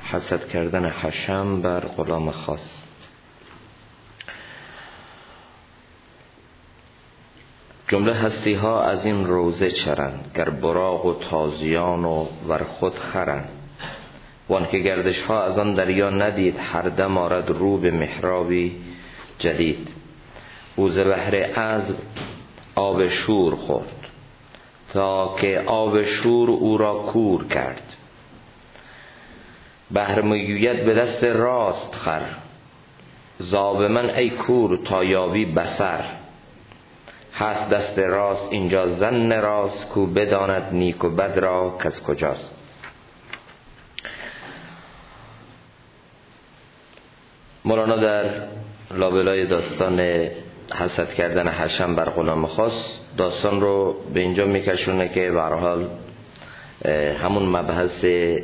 حسد کردن حشم بر غلام خاص. جمله هستی ها از این روزه چرند، گر براق و تازیان و ور خود خرند. وان که گردش ها از آن دریا ندید، هر دم آرد رو به محرابی جدید. او ز بحر عذب آب شور خورد، تا که آب شور او را کور کرد. بحر میگوید به دست راست خر، زاب من ای کور تا یابی بصر. هست دست راست اینجا زن راست، کو بداند نیک و بد را کز کجاست. مولانا در لابلای داستان حسد کردن حشم بر غلام خاص داستان رو به اینجا میکشونه که به هر حال همون مبحث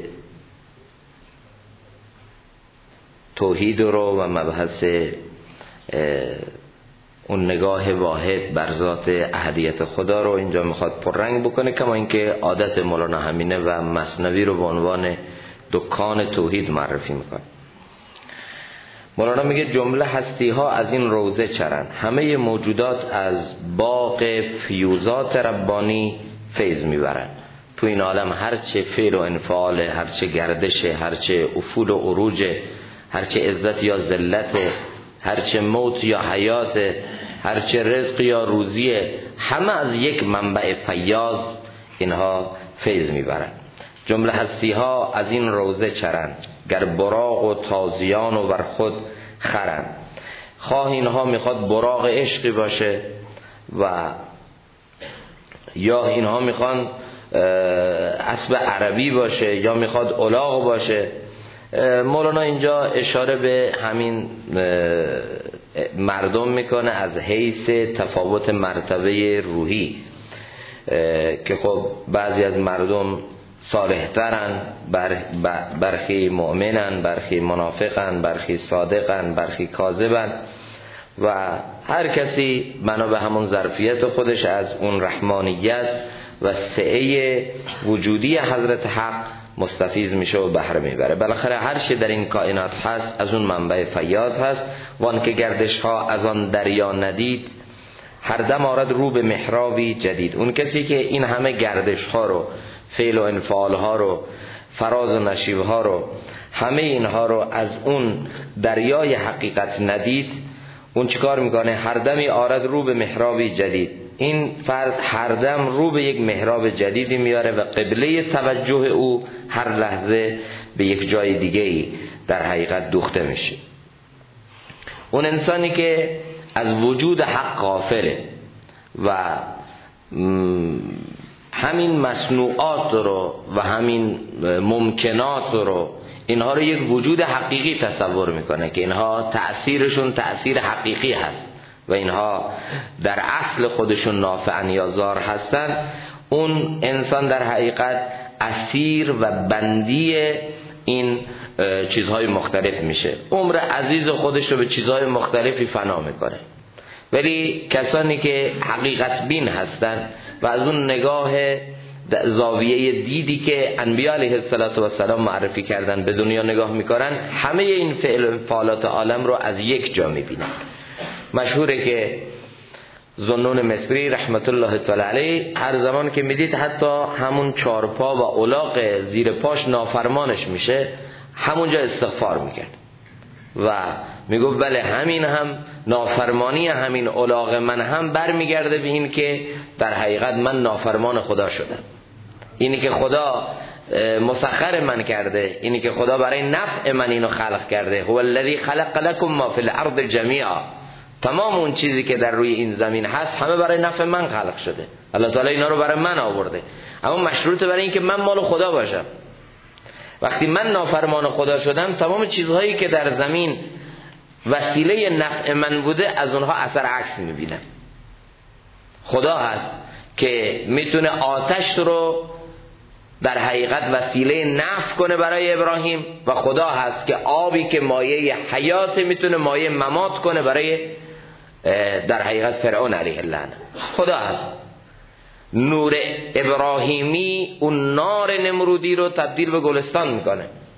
توحید رو و مبحث اون نگاه واحد بر ذات احدیت خدا رو اینجا میخواد پررنگ بکنه، کما اینکه عادت مولانا همینه و مثنوی رو به عنوان دکان توحید معرفی میکنه. مولانا میگه جمله هستی ها از این روزه چرند، همه موجودات از باغ فیوزات ربانی فیض میبرن. تو این عالم هرچه فعل و انفعال، هرچه گردش، هرچه افول و عروج، هرچه عزت یا ذلت، هرچه موت یا حیات، هرچه رزق یا روزیه، همه از یک منبع فیاض اینها فیض میبرن. جمله هستی ها از این روزه چرند، گر براق و تازیان و بر خود خرند. خواه اینها میخواد براق عشقی باشه و یا اینها میخوان اسب عربی باشه یا میخواد الاغ باشه. مولانا اینجا اشاره به همین مردم میکنه از حیث تفاوت مرتبه روحی، که خب بعضی از مردم صالحترن، برخی مؤمنن، برخی منافقن، برخی صادقن، برخی کاذبن و هر کسی بنا به همون ظرفیت خودش از اون رحمانیت و سعه وجودی حضرت حق مستفیض میشه و بهره میبره. بالاخره هر چی در این کائنات هست از اون منبع فیاض هست. وان که گردش ها از آن دریا ندید، هر دم آرد رو به محرابی جدید. اون کسی که این همه گردش ها رو، فعل و انفعال ها رو، فراز و نشیب ها رو، همه اینها رو از اون دریای حقیقت ندید، اون چیکار میکنه؟ هر دمی آرد رو به محرابی جدید. این فرد هر دم رو به یک محراب جدیدی میاره و قبله توجه او هر لحظه به یک جای دیگه‌ای در حقیقت دوخته میشه. اون انسانی که از وجود حق غافله و همین مصنوعات رو و همین ممکنات رو، اینها رو یک وجود حقیقی تصور میکنه که اینها تأثیرشون تأثیر حقیقی هست و اینها در اصل خودشون نافعن یا ضار هستن، اون انسان در حقیقت اسیر و بندی این چیزهای مختلف میشه، عمر عزیز خودش رو به چیزهای مختلفی فنا میکنه. ولی کسانی که حقیقت بین هستن و از اون نگاه زاویه دیدی که انبیاء علیه السلام معرفی کردن به دنیا نگاه میکنن، همه این فعل و فعالات عالم رو از یک جا میبینن. مشهوره که ذوالنون مصری رحمت الله تعالی علیه هر زمان که میدید حتی همون چارپا و الاغ زیر پاش نافرمانش میشه، همونجا استغفار میکرد و میگفت بله همین هم نافرمانی همین الاغ من هم برمیگرده به این که در حقیقت من نافرمان خدا شدم. اینی که خدا مسخر من کرده، اینی که خدا برای نفع من اینو خلق کرده. هو الذی خلق لكم ما فی الارض جمیعا، تمام اون چیزی که در روی این زمین هست همه برای نفع من خلق شده. الله تعالی اینا رو برای من آورده، اما مشروطه برای این که من مال خدا باشم. وقتی من نافرمان خدا شدم، تمام چیزهایی که در زمین وسیله نفع من بوده از اونها اثر عکس میبینم. خدا هست که میتونه آتش رو در حقیقت وسیله نفع کنه برای ابراهیم و خدا هست که آبی که مایه حیات میتونه مایه ممات کنه برای در حقیقت فرعون علیه اللعنه. خدا هست. نور ابراهیمی اون نار نمرودی رو تبدیل به گلستان میکنه.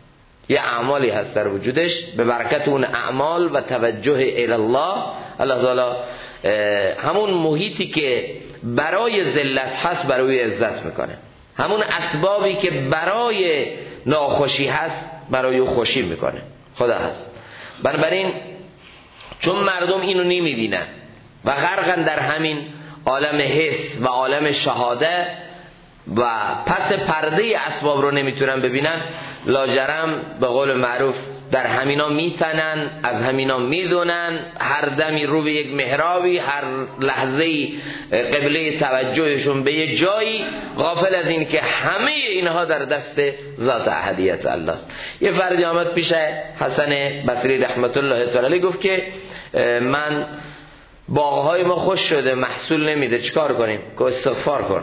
یه اعمالی هست در وجودش، به برکت اون اعمال و توجه الی الله، الله تعالی همون محیطی که برای ذلت هست برای عزت میکنه، همون اسبابی که برای ناخوشی هست برای خوشی میکنه. خدا هست. بنابراین چون مردم اینو نمیبینن و غرقن در همین عالم حس و عالم شهاده و پس پرده اسباب رو نمیتونن ببینن، لاجرم به قول معروف در همینا میتنن، از همینا میدونن، هر دمی رو به یک محرابی، هر لحظه قبله توجهشون به یک جایی، غافل از این که همه اینها در دست ذات احدیت الله است. یه فردی آمد پیش حسن بصری رحمت الله تعالی گفت که من باغهای ما خوش شده محصول نمیده، چیکار کنیم؟ که استغفار کن،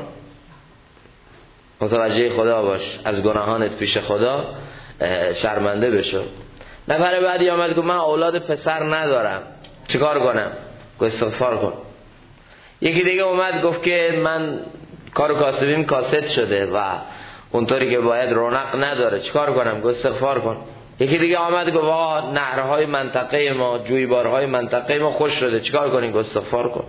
متوجه خدا باش، از گناهانت پیش خدا شرمنده بشو. نفر بعدی آمد گفت من اولاد پسر ندارم، چیکار کنم؟ که استغفار کن. یکی دیگه اومد گفت که من کار کاسبیم کاسد شده و اونطوری که باید رونق نداره، چیکار کنم؟ که استغفار کن. یکی دیگه آمد گفت نهرهای منطقه ما، جویبارهای منطقه ما خوش شده، چیکار کنیم؟ که استغفار کن.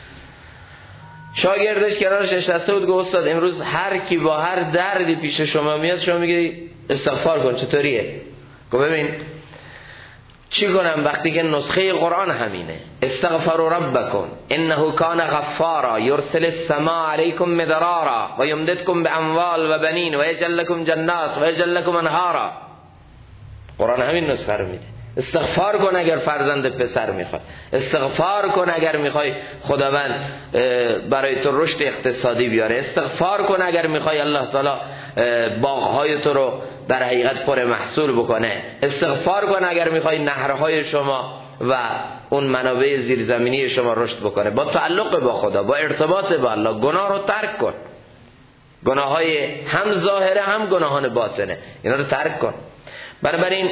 شاگردش کنارش نشسته بود گفت استاد امروز هر کی با هر دردی پیش شما میاد شما میگی استغفار کن، چطوریه؟ گفت ببین چی کنم وقتی که نسخه قرآن همینه، استغفروا ربکم انه کان غفارا یرسل السماء علیکم مدرارا و یمددکم باموال و بنین و یجعل لکم جنات و یجعل لکم انهارا. قرآن همین نسخه رو میده. استغفار کن اگر فرزند پسر میخوای، استغفار کن اگر میخوای خداوند برای تو رشد اقتصادی بیاره، استغفار کن اگر میخوای الله تعالی باغهای تو رو در حقیقت پر محصول بکنه، استغفار کن اگر میخوای نهرهای شما و اون منابع زیرزمینی شما رشد بکنه. با تعلق با خدا، با ارتباط با الله گناه رو ترک کن، گناههای هم ظاهره هم گناهان باطنه اینا رو ترک کن. بنابراین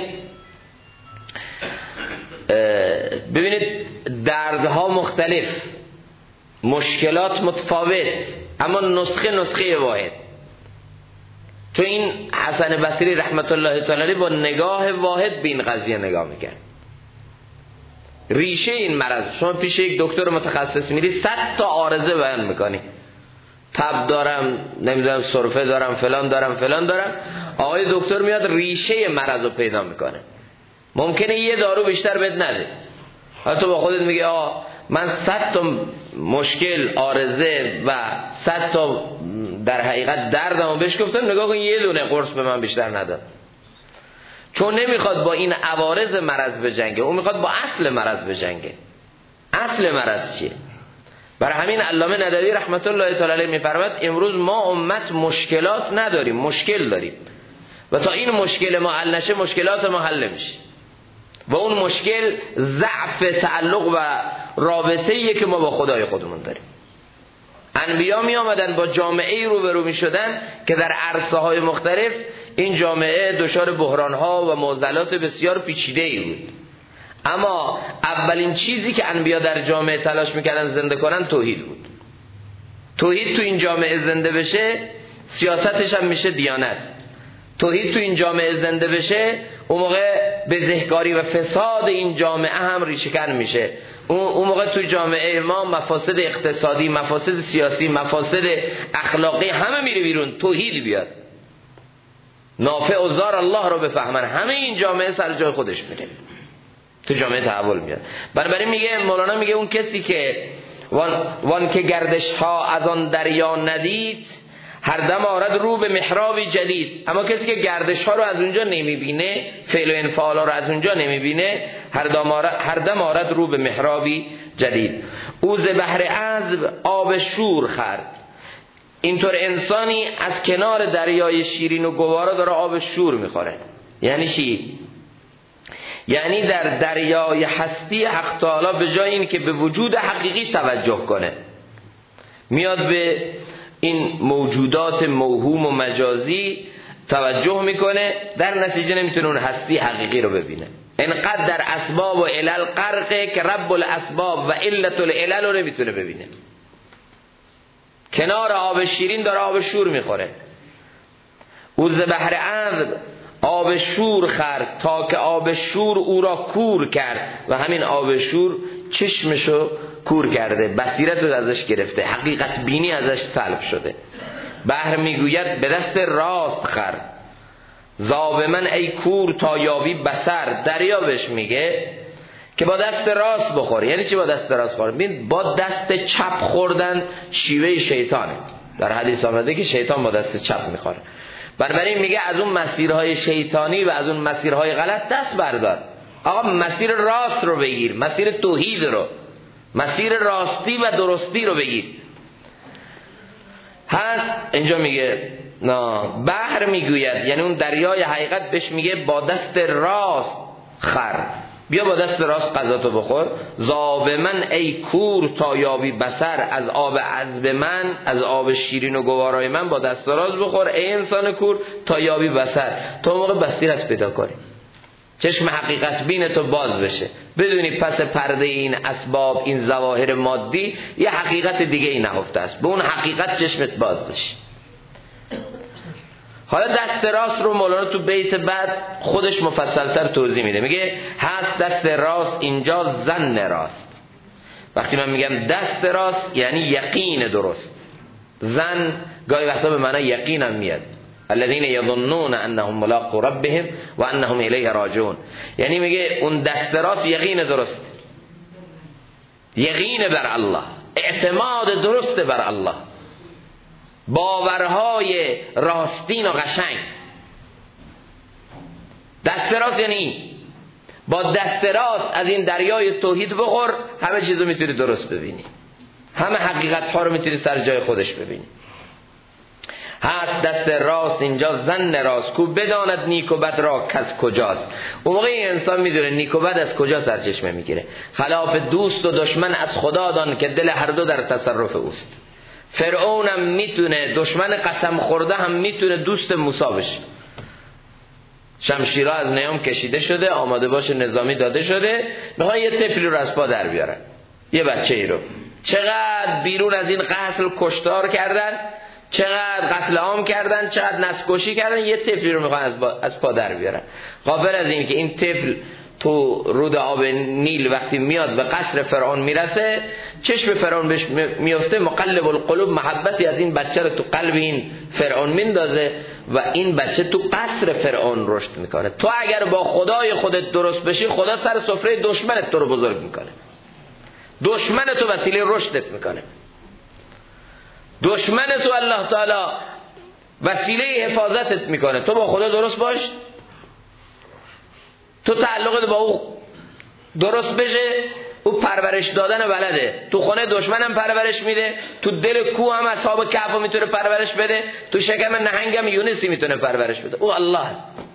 ببینید دردها مختلف، مشکلات متفاوت، اما نسخه واحد. تو این حسن بصری رحمت الله تعالی با نگاه واحد به این قضیه نگاه میکرد. ریشه این مرض، شما پیش یک دکتر متخصص میری 100 تا عارضه بیان میکنی، تب دارم، نمیدونم سرفه دارم، فلان دارم، آقای دکتر میاد ریشه مرض رو پیدا میکنه. ممکنه یه دارو بیشتر بد نده، حالا تو با خودت میگه من 100 تا مشکل عارضه و 100 تا در حقیقت دردمو بهش گفتم، نگاه کن یه دونه قرص به من بیشتر نداد. چون نمیخواد با این عوارض مرض بجنگه، اون میخواد با اصل مرض بجنگه. اصل مرض چیه؟ برای همین علامه ندوی رحمت الله تعالی میفرماید امروز ما امت مشکلات نداریم، مشکل داریم و تا این مشکل ما حل نشه مشکلات ما حل نمیشه. و اون مشکل ضعف تعلق و رابطه‌ایه که ما با خدای خودمون داریم. انبیا می آمدن با جامعه روبرو می شدن که در عرصه های مختلف این جامعه دچار بحران ها و معضلات بسیار پیچیده ای بود، اما اولین چیزی که انبیا در جامعه تلاش میکردن زنده کنن توحید بود. توحید تو این جامعه زنده بشه سیاستش هم میشه دیانت. توحید تو این جامعه زنده بشه اون موقع بزهکاری و فساد این جامعه هم ریشه‌کن میشه. اون موقع تو جامعه ما مفاسد اقتصادی، مفاسد سیاسی، مفاسد اخلاقی همه میره بیرون. توحید بیاد، نافع و ضار الله رو بفهمن، همه این جامعه سر جای خودش میره، تو جامعه تحول میاد. بنابراین میگه مولانا، میگه اون کسی که وان که گردش ها از آن دریا ندید، هر دم آرد رو به محرابی جدید. اما کسی که گردش ها رو از اونجا نمیبینه، فعل و انفعال ها رو از اونجا نمیبینه، هر دم آرد رو به محرابی جدید. او ز بحر عذب آب شور خورد. اینطور انسانی از کنار دریای شیرین و گوارا داره آب شور میخوره. یعنی چی؟ یعنی در دریای هستی حق تعالی به جای این که به وجود حقیقی توجه کنه، میاد به این موجودات موهوم و مجازی توجه میکنه، در نتیجه نمیتونه اون هستی حقیقی رو ببینه. انقدر در اسباب و علل غرقه که رب الاسباب و علت العلل رو نمیتونه ببینه. کنار آب شیرین داره آب شور میخوره. او ز بحر عذب آب شور خورد تا که آب شور او را کور کرد و همین آب شور چشمشو کور کرده، بصیرت رو ازش گرفته، حقیقت بینی ازش سلب شده. بحر میگوید به دست راست خر، زاب من ای کور تا یابی بصر. دریا بهش میگه که با دست راست بخور. یعنی چی با دست راست خور؟ ببین با دست چپ خوردن شیوه شیطانه. در حدیث آمده که شیطان با دست چپ میخوره. بنابراین میگه از اون مسیرهای شیطانی و از اون مسیرهای غلط دست بردار. آقا مسیر راست رو بگیر، مسیر توحید رو، مسیر راستی و درستی رو بگیر. هست اینجا میگه بحر میگوید، یعنی اون دریای حقیقت بهش میگه با دست راست خر، بیا با دست راست غذاتو بخور. زاب من ای کور تا یابی بصر، از آب عذب من، از آب شیرین و گوارای من با دست راست بخور ای انسان کور تا یابی بصر، تا موقع بصیرت پیدا کنی، چشم حقیقت بین تو باز بشه، بدونی پس پرده این اسباب، این ظواهر مادی یه حقیقت دیگه ای نهفته است، به اون حقیقت چشمت باز بشه. حالا دست راست رو مولانا تو بیت بعد خودش مفصلتر توضیح میده، میگه هست دست راست اینجا ظن راست. وقتی من میگم دست راست یعنی یقین درست. ظن گاهی وقتا به معنی یقین هم میاد، الذين يظنون انهم ملاقو ربهم و انهم الیه راجعون. یعنی میگه اون دست راست یقین درست، یقین بر الله، اعتماد درست بر الله، باورهای راستین و قشنگ. دست راست یعنی این، با دست راست از این دریای توحید بخور، همه چیزو میتونی درست ببینی، همه حقیقت ها رو میتونی سر جای خودش ببینی. هست دست راست اینجا ظن راست، کو بداند نیک و بد را کز کجاست. اون موقع این انسان میدونه نیک و بد از کجا سرچشمه میگیره. خلاف دوست و دشمن از خدا دان که دل هر دو در تصرف اوست. فرعون هم میتونه، دشمن قسم خورده هم میتونه دوست موسی بشه. شمشیرها از نیام کشیده شده، آماده باش نظامی داده شده، میخوان یه طفلی رو از پا در بیارن، یه بچه ای رو. چقدر بیرون از این قتل کشتار کردن، چقدر قتل عام کردن، چقدر نسل کردن، یه طفلی رو میخوان از پا در بیارن. غافل از این که این طفل تو رود آب نیل وقتی میاد به قصر فرعون میرسه، چشم فرعون بهش میفته، مقلب القلوب، محبتی از این بچه رو تو قلب این فرعون میندازه و این بچه تو قصر فرعون رشد میکنه. تو اگر با خدای خودت درست بشی، خدا سر سفره دشمنت تو رو بزرگ میکنه، دشمن تو وسیله رشدت میکنه، دشمن تو الله تعالی وسیله حفاظتت میکنه. تو با خدا درست باش، تو تعلقت با او درست بشه، او پرورش دادن بلده، تو خونه دشمنم پرورش میده، تو دل کوه هم اصحاب کهف میتونه پرورش بده، تو شکم نهنگم یونسی میتونه پرورش بده. او الله،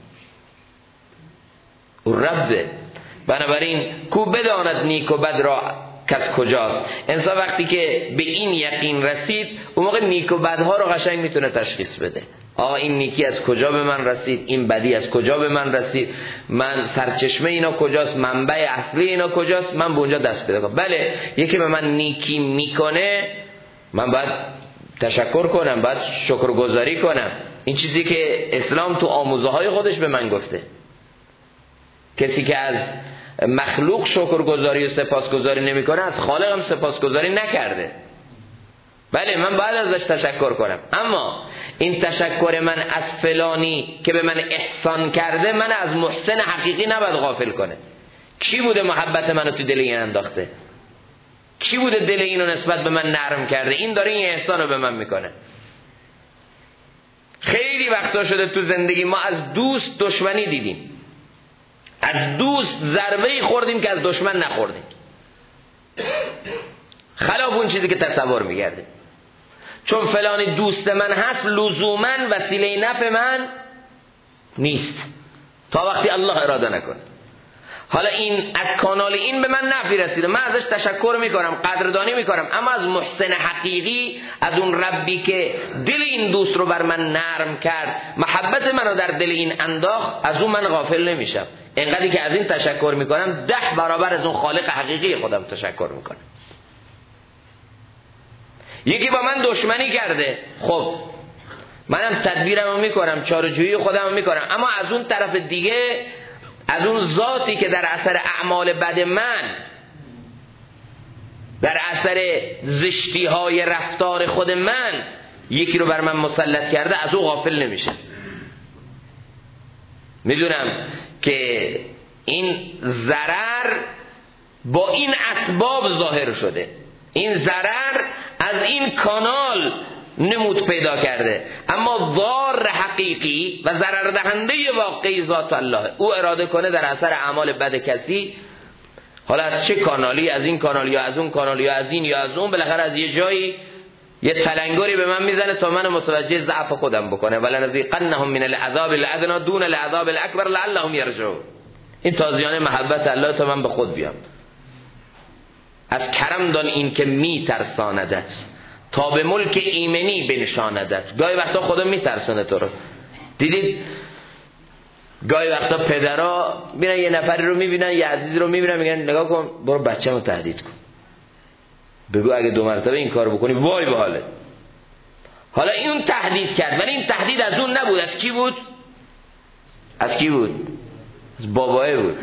او ربه. بنابراین کو بداند نیک و بد را کس کجاست. انسان وقتی که به این یقین رسید، اون موقع نیک و بدها رو قشنگ میتونه تشخیص بده. این نیکی از کجا به من رسید، این بدی از کجا به من رسید، من سرچشمه اینا کجاست، منبع اصلی اینا کجاست، من به اونجا دست پیدا کنم. بله، یکی به من نیکی میکنه، من باید تشکر کنم، باید شکرگزاری کنم. این چیزی که اسلام تو آموزه های خودش به من گفته. کسی که از مخلوق شکرگزاری و سپاسگزاری نمیکنه، از خالق هم سپاسگزاری نکرده. بله، من باید ازش تشکر کنم، اما این تشکر من از فلانی که به من احسان کرده، من از محسن حقیقی نباید غافل کنه. کی بوده محبت منو تو دل این انداخته؟ کی بوده دل اینو نسبت به من نرم کرده؟ این داره این احسانو به من میکنه. خیلی وقتا شده تو زندگی ما از دوست دشمنی دیدیم، از دوست ضربه‌ای خوردیم که از دشمن نخوردیم، خلاف اون چیزی که تصور می‌کردیم. چون فلانی دوست من هست، لزوماً وسیله نفع من نیست تا وقتی الله اراده نکنه. حالا این از کانال این به من نفعی رسیده، من ازش تشکر میکنم، قدردانی میکنم، اما از محسن حقیقی، از اون ربی که دل این دوست رو بر من نرم کرد، محبت من رو در دل این انداخت، از اون من غافل نمیشم. اینقدری که از این تشکر میکنم، 10 برابر از اون خالق حقیقی خودم تشکر میکنم. یکی با من دشمنی کرده، خب منم تدبیرمو میکنم، چاره‌جویی خودمو میکنم، اما از اون طرف دیگه از اون ذاتی که در اثر اعمال بد من، در اثر زشتی های رفتار خود من یکی رو بر من مسلط کرده، از او غافل نمیشه. میدونم که این ضرر با این اسباب ظاهر شده، این ضرر از این کانال نمود پیدا کرده، اما ضار حقیقی و ضرر دهنده واقعی ذات الله. او اراده کنه در اثر اعمال بد کسی، حالا از چه کانالی، از این کانال یا از اون کانال یا از این یا از اون، بالاخره از یه جایی یه تلنگری به من میزنه تا من متوجه ضعف خودم بکنه. ولنذیقنهم من العذاب الادنی دون العذاب الاکبر لعلهم یرجعون. این تازیانه محبت الله تا من به خود بیام. از کرم دان این که میترساندت تا به ملک ایمنی بنشاندت. گاهی وقتا خدا میترسونه تو رو. دیدید گاهی وقتا پدرها میرن یه نفری رو میبینن، یه عزیز رو میبینن، میگن نگاه کن برو بچه‌مو تهدید کن، بگو اگه 2 مرتبه این کار بکنی وای به حالت. حالا این تهدید کرد، ولی این تهدید از اون نبود. از کی بود؟ از کی بود؟ از باباه بود.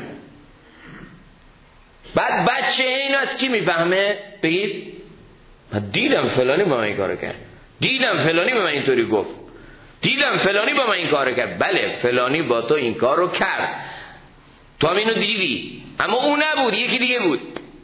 بعد بچه اینو از کی میفهمه؟ بگید من دیدم فلانی با من این کارو کرد، دیدم فلانی به من اینطوری گفت، دیدم فلانی با من این کارو کرد. بله فلانی با تو این کارو کرد، تو هم اینو دیدی، اما اون نبود، یکی دیگه بود.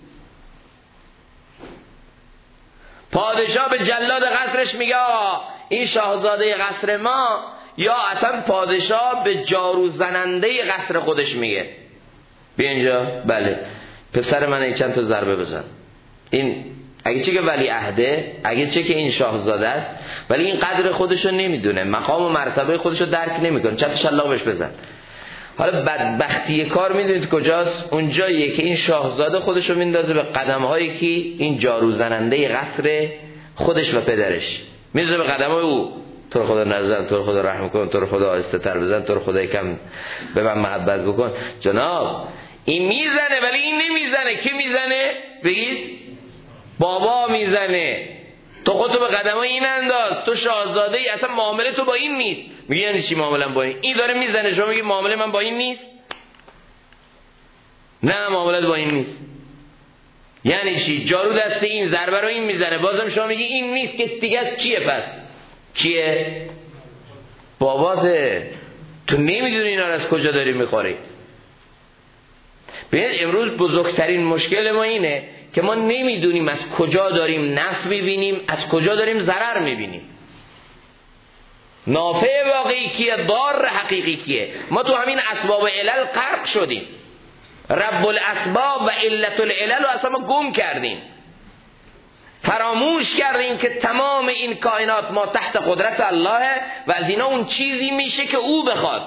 پادشاه به جلاد قصرش میگه این شاهزاده قصر ما، یا اصلا پادشاه به جارو زننده قصر خودش میگه بیا اینجا، بله پسر من چند تا ضربه بزن. این اگه چه که ولی عهده، اگه چه که این شاهزاده است، ولی این قدر خودشو نمیدونه، مقام و مرتبه خودشو درک نمیکنه، چند تا شلاق بهش بزن. حالا بدبختی کار میدونید کجاست؟ اونجاییه که این شاهزاده خودشو میندازه به قدم‌هایی که این جارو زننده قصر خودش و پدرش میندازه به قدم‌های او. تو رو خدا نزن، تو رو خدا رحم کن، تو رو خدا آهسته تر بزن، تو رو خدا یکم به من محبت بکن. جناب این میزنه ولی این نمیزنه. کی میزنه؟ بگید بابا میزنه. تو خودتو به قدمای این انداز، تو شاهزاده ای، اصلا معامله تو با این نیست. میگه یعنی چی معامله با این؟ این داره میزنه، شما میگی معامله من با این نیست؟ نه معامله با این نیست. یعنی چی؟ جارو دست این، ضربه رو این میزنه، بازم شما میگی این نیست، که دیگه از کیه؟ پس کیه؟ باباته. تو نمیدونی اینا رو از کجا داری میخوری. ببینید امروز بزرگترین مشکل ما اینه که ما نمیدونیم از کجا داریم نفع میبینیم، از کجا داریم ضرر میبینیم. نافع واقعی کیه؟ ضار حقیقی کیه؟ ما تو همین اسباب علل غرق شدیم. رب الاسباب و علت العلل رو اصلا ما گم کردیم، فراموش کردیم که تمام این کائنات ما تحت قدرت الله و از اینا اون چیزی میشه که او بخواد.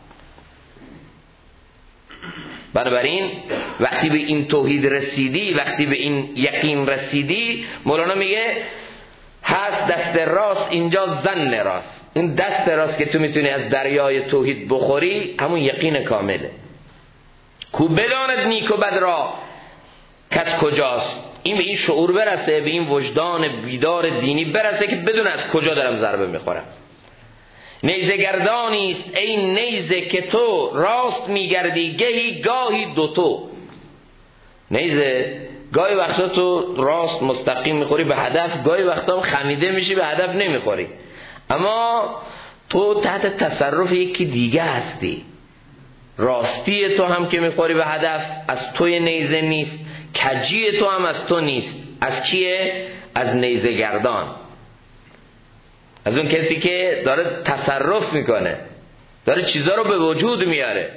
بنابراین وقتی به این توحید رسیدی، وقتی به این یقین رسیدی، مولانا میگه هست دست راست اینجا زن راست. این دست راست که تو میتونی از دریای توحید بخوری همون یقین کامله. کو بداند نیک و بد را کس کجاست. این به این شعور برسه، به این وجدان بیدار دینی برسه که بدون از کجا دارم ضربه میخورم. نیزه گردانیست ای نیزه که تو راست میگردی گهی گاهی دوتو. نیزه گاهی وقتا تو راست مستقیم میخوری به هدف، گاهی وقتا خمیده میشی به هدف نمیخوری، اما تو تحت تصرف یکی دیگه هستی. راستی تو هم که میخوری به هدف از توی نیزه نیست، کجی تو هم از تو نیست. از کیه؟ از نیزه گردان، از اون کسی که داره تصرف میکنه، داره چیزا رو به وجود میاره.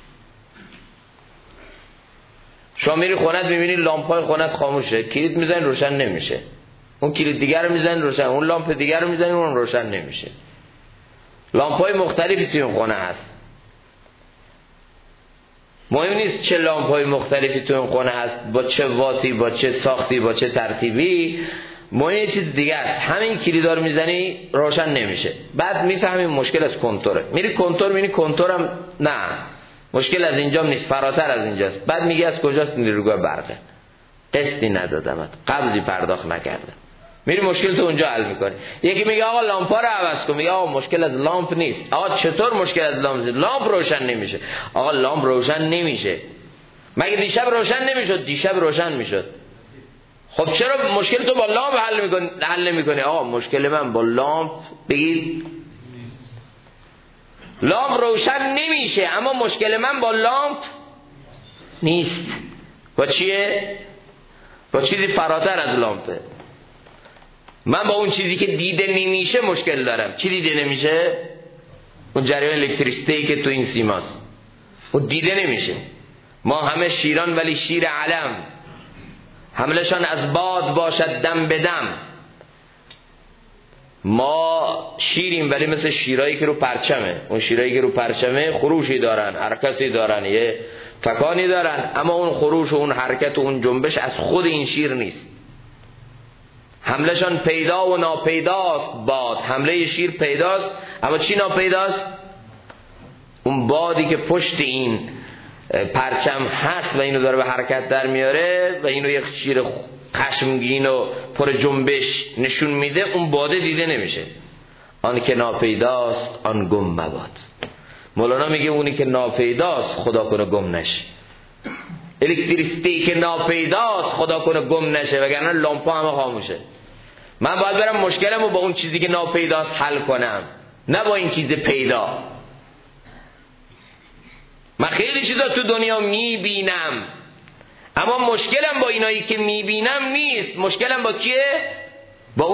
شما میری خونت میبینی لامپای خونت خاموشه، کلید میزنی روشن نمیشه، اون کلید دیگر رو میزنی روشن، اون لامپ دیگر رو میزنی اون روشن نمیشه. لامپای مختلفی توی اون خونه هست. مهم نیست چه لامپای مختلفی توی اون خونه هست، با چه واتی، با چه ساختی، با چه ترتیبی، مهم یه چیز دیگه است. همین کلیدا رو میزنی روشن نمیشه. بعد میفهمی مشکل از کنتوره، میری کنتور میبینی کنتورم نه، مشکل از اینجا نیست، فراتر از اینجاست. بعد میگی از کجاست؟ نیروگاه برقه، قسطی ندادمت، قبضی پرداخت نکردم. میری مشکل تو اونجا حل میکنی. یکی میگه آقا لامپا رو عوض کن، میگه آقا مشکل از لامپ نیست. آقا چطور مشکل از لامپ نیست؟ لامپ روشن نمیشه. آقا لامپ روشن نمیشه، مگه دیشب روشن نمیشد؟ دیشب روشن میشد. خب چرا مشکل تو با لامپ حل نمیکنی؟ آقا مشکل من با لامپ، بگید لامپ روشن نمیشه، اما مشکل من با لامپ نیست. با چیه؟ با چیزی فراتر از لامپه. من با اون چیزی که دیده نمیشه مشکل دارم. چی دیده نمیشه؟ اون جریان الکتریسیته‌ای که تو این سیماست، اون دیده نمیشه. ما همه شیران ولی شیر علم، حملشان از باد باشد دم به دم. ما شیریم ولی مثل شیرایی که رو پرچمه. اون شیرایی که رو پرچمه خروشی دارن، حرکتی دارن، یه تکانی دارن، اما اون خروش و اون حرکت و اون جنبش از خود این شیر نیست. حملشان پیدا و ناپیداست باد. حمله شیر پیداست، اما چی ناپیداست؟ اون بادی که پشت این پرچم هست و اینو داره به حرکت در میاره و اینو یک شیر خشمگین و پر جنبش نشون میده، اون باده دیده نمیشه. آن که ناپیداست آن گم مباد. مولانا میگه اونی که ناپیداست خدا کنه گم نشه. الکتریسیته که ناپیداست خدا کنه گم نشه، وگرنه لامپا همه خاموشه. من باید برم مشکلمو با اون چیزی که ناپیداست حل کنم، نه با این چیز پیدا. من خیلی چیزا تو دنیا میبینم، اما مشکلم با اینایی که میبینم نیست. مشکلم با کیه؟ با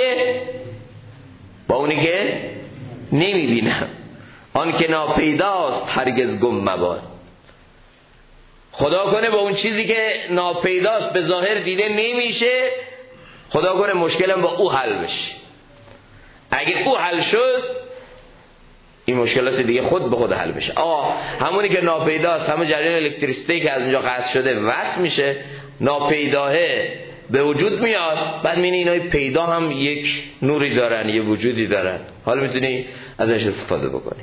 اونی که نمیبینم. آن که ناپیداست هرگز گم مباد. خدا کنه با اون چیزی که ناپیداست به ظاهر دیده نمیشه، خدا کنه مشکلم با او حل بشه. اگه او حل شد این مشکلات دیگه خود به خود حل بشه. همونی که ناپیداست، همون جریان الکتریسیته که از اونجا قطع شده وصل میشه، ناپیداه به وجود میاد. بعد میبینی اینای پیدا هم یک نوری دارن، یه وجودی دارن، حالا میتونی ازش استفاده بکنی.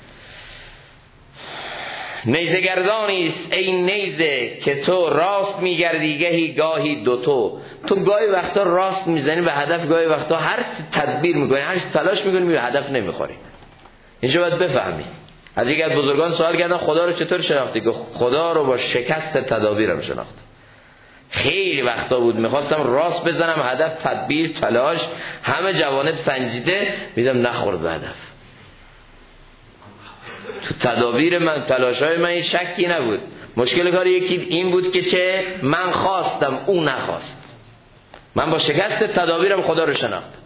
نیزه گردانیست ای نیزه که تو راست میگردی گهی گاهی دوتو. تو گاهی وقتا راست میزنی به هدف، گاهی وقتا هر تدبیر میکنی، هر تلاش میکنی به هدف نمیخوری. اینجا باید بفهمی. از یک از بزرگان سوال کردن خدا رو چطور شناختی؟ که خدا رو با شکست تدابیرم شناختم. خیلی وقتا بود میخواستم راست بزنم، هدف، تدبیر، تلاش، همه جوانب سنجیده، میدم نخورد به هدف. تو تدابیر من، تلاشای من شکی نبود. مشکل کار یکی این بود که چه؟ من خواستم او نخواست. من با شکست تدابیرم خدا رو شناختم.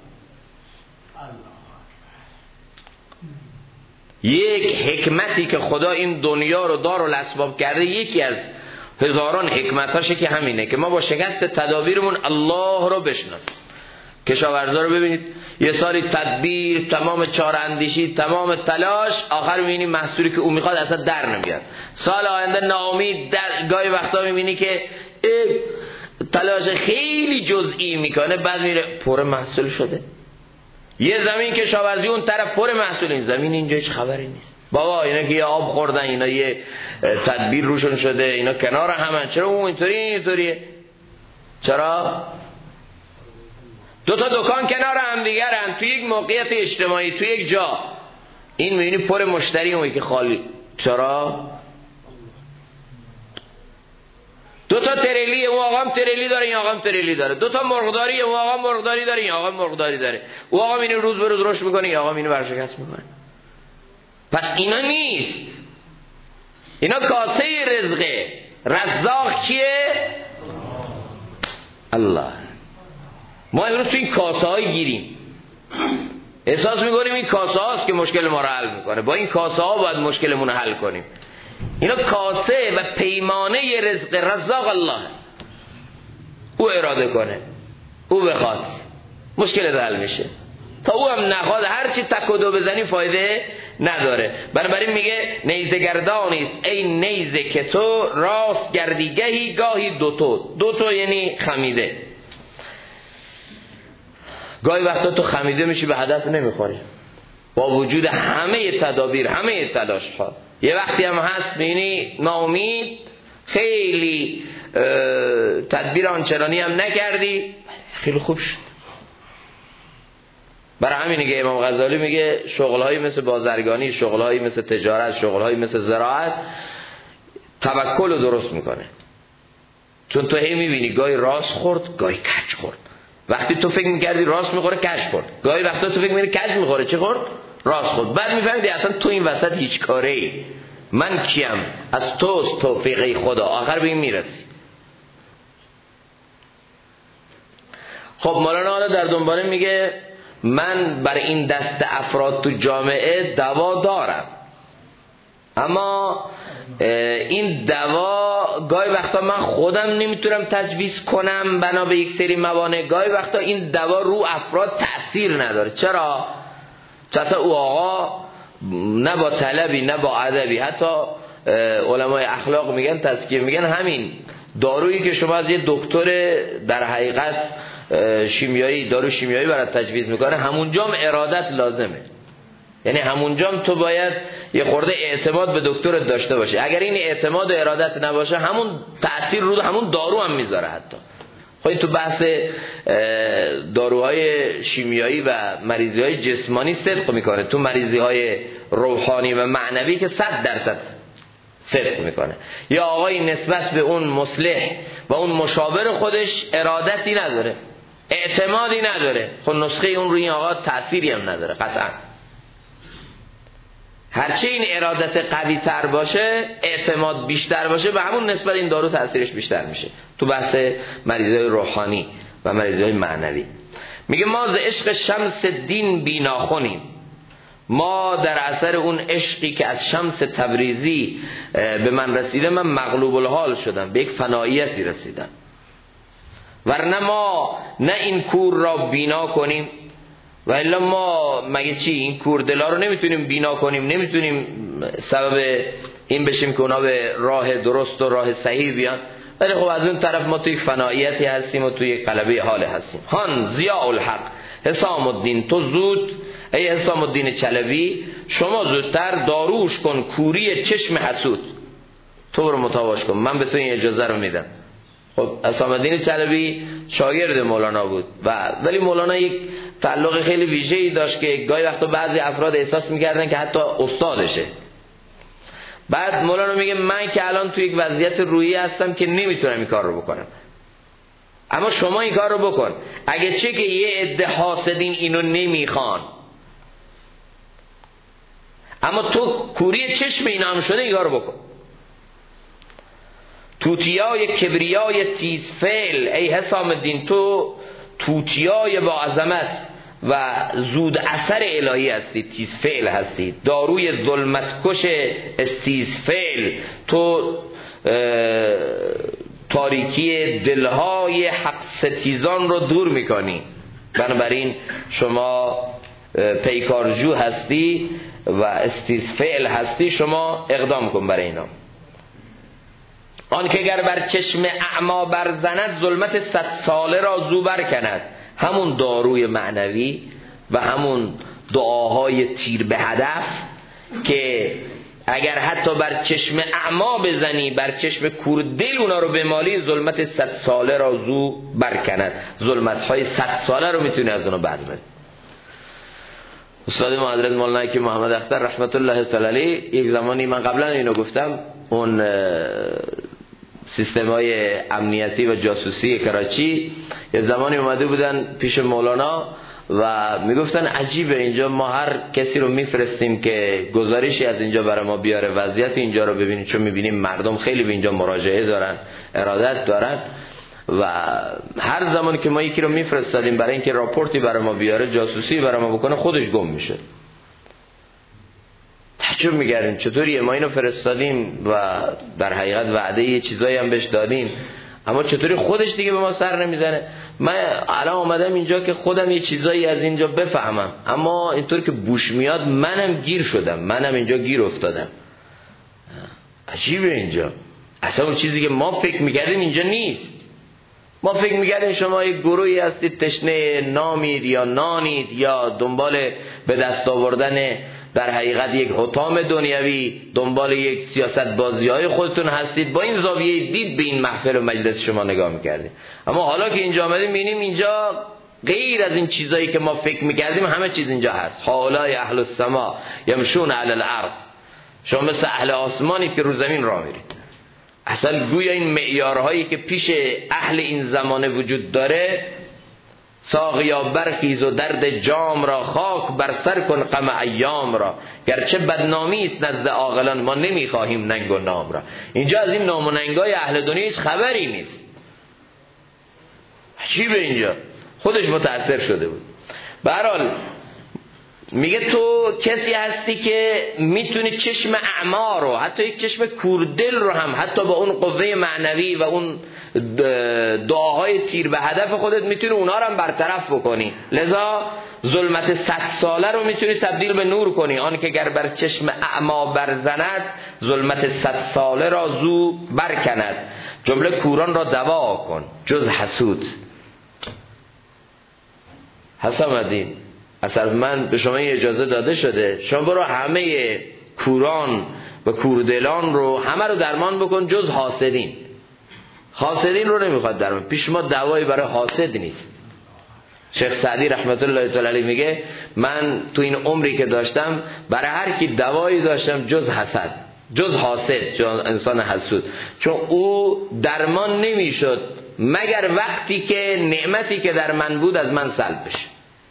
یک حکمتی که خدا این دنیا رو دار و الاسباب کرده، یکی از هزاران حکمتاشه که همینه که ما با شکست تدابیرمون الله رو بشناسیم. کشاورزا رو ببینید، یه سالی تدبیر، تمام چاره‌اندیشی، تمام تلاش، آخر میبینی محصولی که او میخواد اصلا در نمیاد. سال آینده ناامید، گاهی وقتا میبینی که تلاش خیلی جزئی میکنه، بعد میره پر محصول شده. یه زمین کشاورزی اون طرف پر محصول، این زمین اینجا هیچ خبری نیست. بابا اینا که یه آب خوردن، اینا یه تدبیر روشون شده، اینا کنار همن. چرا اون اینطوریه؟ چرا؟ دو تا دکان کنار هم دیگرن، تو یک موقعیت اجتماعی، تو یک جا، این میبینی پر مشتری، اونی که خالی. چرا؟ دو تا تریلی، اون آقا هم تریلی داره، این آقا هم تریلی داره. دو تا مرغداری، اون آقا مرغداری داره، این آقا مرغداری داره. اون آقا اینو روز به روز رشد میکنه، این آقا اینو ورشکست میکنه. پس اینا نیست، اینا کاسه رزقه. رزاق کیه؟ الله. ما امروز تو این کاسه های گیریم، احساس میکنیم این کاسه هاست که مشکل ما رو حل میکنه. با این کاسه ها باید مشکلمون رو حل کنیم. اینا کاسه و پیمانه رزق. رزاق الله، او اراده کنه، او بخواد، مشکل حل میشه. تا او هم نخواد، هرچی تک و دو بزنی فایده نداره. بنابراین میگه نیزه گردانیست ای نیزه که تو راست گردی گهی گاهی دوتو یعنی خمیده. گاهی وقتا تو خمیده میشی، به هدف نمیخوری با وجود همه تدابیر، همه تلاش ها. یه وقتی هم هست بینی ناامید، خیلی تدبیر آنچنانی هم نکردی، خیلی خوب شد. برای همینه که امام غزالی میگه شغل‌هایی مثل بازرگانی، شغل‌هایی مثل تجارت، شغل‌هایی مثل زراعت توکل رو درست میکنه. چون تو هی میبینی گاهی راست خورد گاهی کج خورد. وقتی تو فکر میکردی راست میخوره کج خورد، گاهی وقتا تو فکر میکردی کج میخوره چه خورد؟ راست خورد. بعد میفهمیدی اصلا تو این وسط هیچ کاره ای. من کیم؟ از توست توفیق خدا. آخر به این میرسی. خب مولانا حالا در دنباله میگه من بر این دست افراد تو جامعه دوا دارم، اما این دوا گاهی وقتا من خودم نمیتونم تجویز کنم بنا به یک سری موانع. گاهی وقتا این دوا رو افراد تأثیر نداره. چرا؟ چون او آقا نه با طلبی نه با ادبی، حتی علمای اخلاق میگن تزکیه میگن همین دارویی که شما از یه دکتر در حقیقت شیمیایی دارو شیمیایی برات تجویز میکنه همونجام ارادت لازمه. یعنی همونجام تو باید یه خورده اعتماد به دکترت داشته باشه. اگر این اعتماد و ارادت نباشه همون تأثیر رو همون دارو هم میذاره. حتی خب تو بحث داروهای شیمیایی و مریضی‌های جسمانی صدق میکنه، تو مریضی‌های روحانی و معنوی که 100% صدق میکنه. یا آقای نسبت به اون مصلح و اون مشاور خودش ارادتی نداره، اعتمادی نداره، خب نسخه اون روی این آقا تأثیری هم نداره قطعا. هرچه این ارادت قوی تر باشه، اعتماد بیشتر باشه، به همون نسبت این دارو تأثیرش بیشتر میشه. تو بحث مریضای روحانی و مریضای معنوی میگه ما ز عشق شمس دین بی‌ناخنیم. ما در اثر اون عشقی که از شمس تبریزی به من رسیده من مغلوب الحال شدم، به یک فناییتی رسیدم. ورنه ما نه این کور را بینا کنیم و الا ما مگه چی این کوردلا رو نمیتونیم بینا کنیم، نمیتونیم سبب این بشیم که اونا به راه درست و راه صحیح بیان. ولی خب از اون طرف ما توی فناییتی هستیم و توی قلبه حال هستیم. هان ضیاء الحق حسام الدین، تو زود ای حسام الدین چلبی شما زودتر داروش کن کوری چشم حسود. تو برو متاواش کن، من به تو این اجازه رو میدم. خب حسام الدین چلبی شاگرد مولانا بود ولی مولانا یک تعلق خیلی ویژه‌ای داشت که گاهی وقتا بعضی افراد احساس می‌کردن که حتی استادشه. بعد مولانا میگه من که الان توی یک وضعیت روحی هستم که نمیتونم این کار رو بکنم، اما شما این کار رو بکن. اگه چه که یه عده حاسدین اینو نمیخوان، اما تو کوری چشم اینا هم شده این کار رو بکن. توتیای کبریای تیز فعل، ای حسام الدین تو توتیای با عظمت و زود اثر الهی هستی، تیز فعل هستی، داروی ظلمت کش استیز فعل، تو تاریکی دلهای حق ستیزان رو دور میکنی. بنابراین شما پیکارجو هستی و استیز فعل هستی، شما اقدام کن برای اینا. آن که گر بر چشم اعما برزند ظلمت 100 ساله را زو برکند. همون داروی معنوی و همون دعاهای تیر به هدف که اگر حتی بر چشم اعما بزنی، بر چشم کور دل اونا رو بمالی، ظلمت 100 ساله را زو برکند. ظلمت‌های 100 ساله رو میتونی از اونا برداری. استاد ما حضرت مولانا که محمد اختر رحمت الله تعالی علیه یک زمانی، من قبلا اینو گفتم، اون سیستم‌های امنیتی و جاسوسی کراچی یه زمانی اومده بودن پیش مولانا و میگفتن عجیبه اینجا ما هر کسی رو میفرستیم که گزارشی از اینجا برای ما بیاره، وضعیت اینجا رو ببینیم، چون میبینیم مردم خیلی به اینجا مراجعه دارن، ارادت دارن و هر زمانی که ما یکی رو میفرستادیم برای اینکه راپورتی برای ما بیاره، جاسوسی برای ما بکنه، خودش گم میشه. تعجب می‌کردیم چطوریه ما اینو فرستادیم و در حقیقت وعده یه چیزایی هم بهش دادیم، اما چطوری خودش دیگه به ما سر نمیزنه. من الان اومدم اینجا که خودم یه چیزایی از اینجا بفهمم، اما اینطور که بوش میاد منم گیر شدم، منم اینجا گیر افتادم. عجیبه اینجا اصلا اون چیزی که ما فکر می‌کردیم اینجا نیست. ما فکر می‌کردیم شما یک گروهی هستید تشنه نامید یا نانید یا دنبال به دست آوردن در حقیقت یک حطام دنیوی، دنبال یک سیاست بازی‌های خودتون هستید. با این زاویه دید به این محفل و مجلس شما نگاه می‌کردید. اما حالا که اینجا آمدیم می‌بینیم اینجا غیر از این چیزایی که ما فکر میکردیم همه چیز اینجا هست. هؤلاء اهل السما یمشون علی الارض، شما مثل اهل آسمانید که رو زمین راه میرید. اصلا گویا این معیارهایی که پیش اهل این زمانه وجود داره، ساقیا برخیز و درد جام را، خاک بر سر کن غم ایام را، گرچه بدنامی است نزد عاقلان، ما نمیخواهیم ننگ و نام را. اینجا از این نام و ننگای اهل دنیا هیچ خبری نیست. عجیبه، اینجا خودش متأثر شده بود. به هر حال میگه تو کسی هستی که میتونی چشم اعما رو، حتی یک چشم کوردل رو هم، حتی با اون قوه معنوی و اون دعاهای تیر به هدف خودت میتونی اونا رو هم برطرف بکنی. لذا ظلمت 100 ساله رو میتونی تبدیل به نور کنی. آن که گر بر چشم اعما برزند، ظلمت 100 ساله را زو برکند. جمله کوران را دوا کن جز حسود. حسام الدین اصلا من به شما اجازه داده شده، شما برو همه کوران و کوردلان رو همه رو درمان بکن جز حاسدین. حاسدین رو نمیخواد درمان. پیش ما دوایی برای حاسد نیست. شیخ سعدی رحمت الله تعالی علیه میگه من تو این عمری که داشتم برای هر کی دوایی داشتم جز حسد، جز حاسد، جز انسان حسود، چون او درمان نمیشد مگر وقتی که نعمتی که در من بود از من سلب بشه.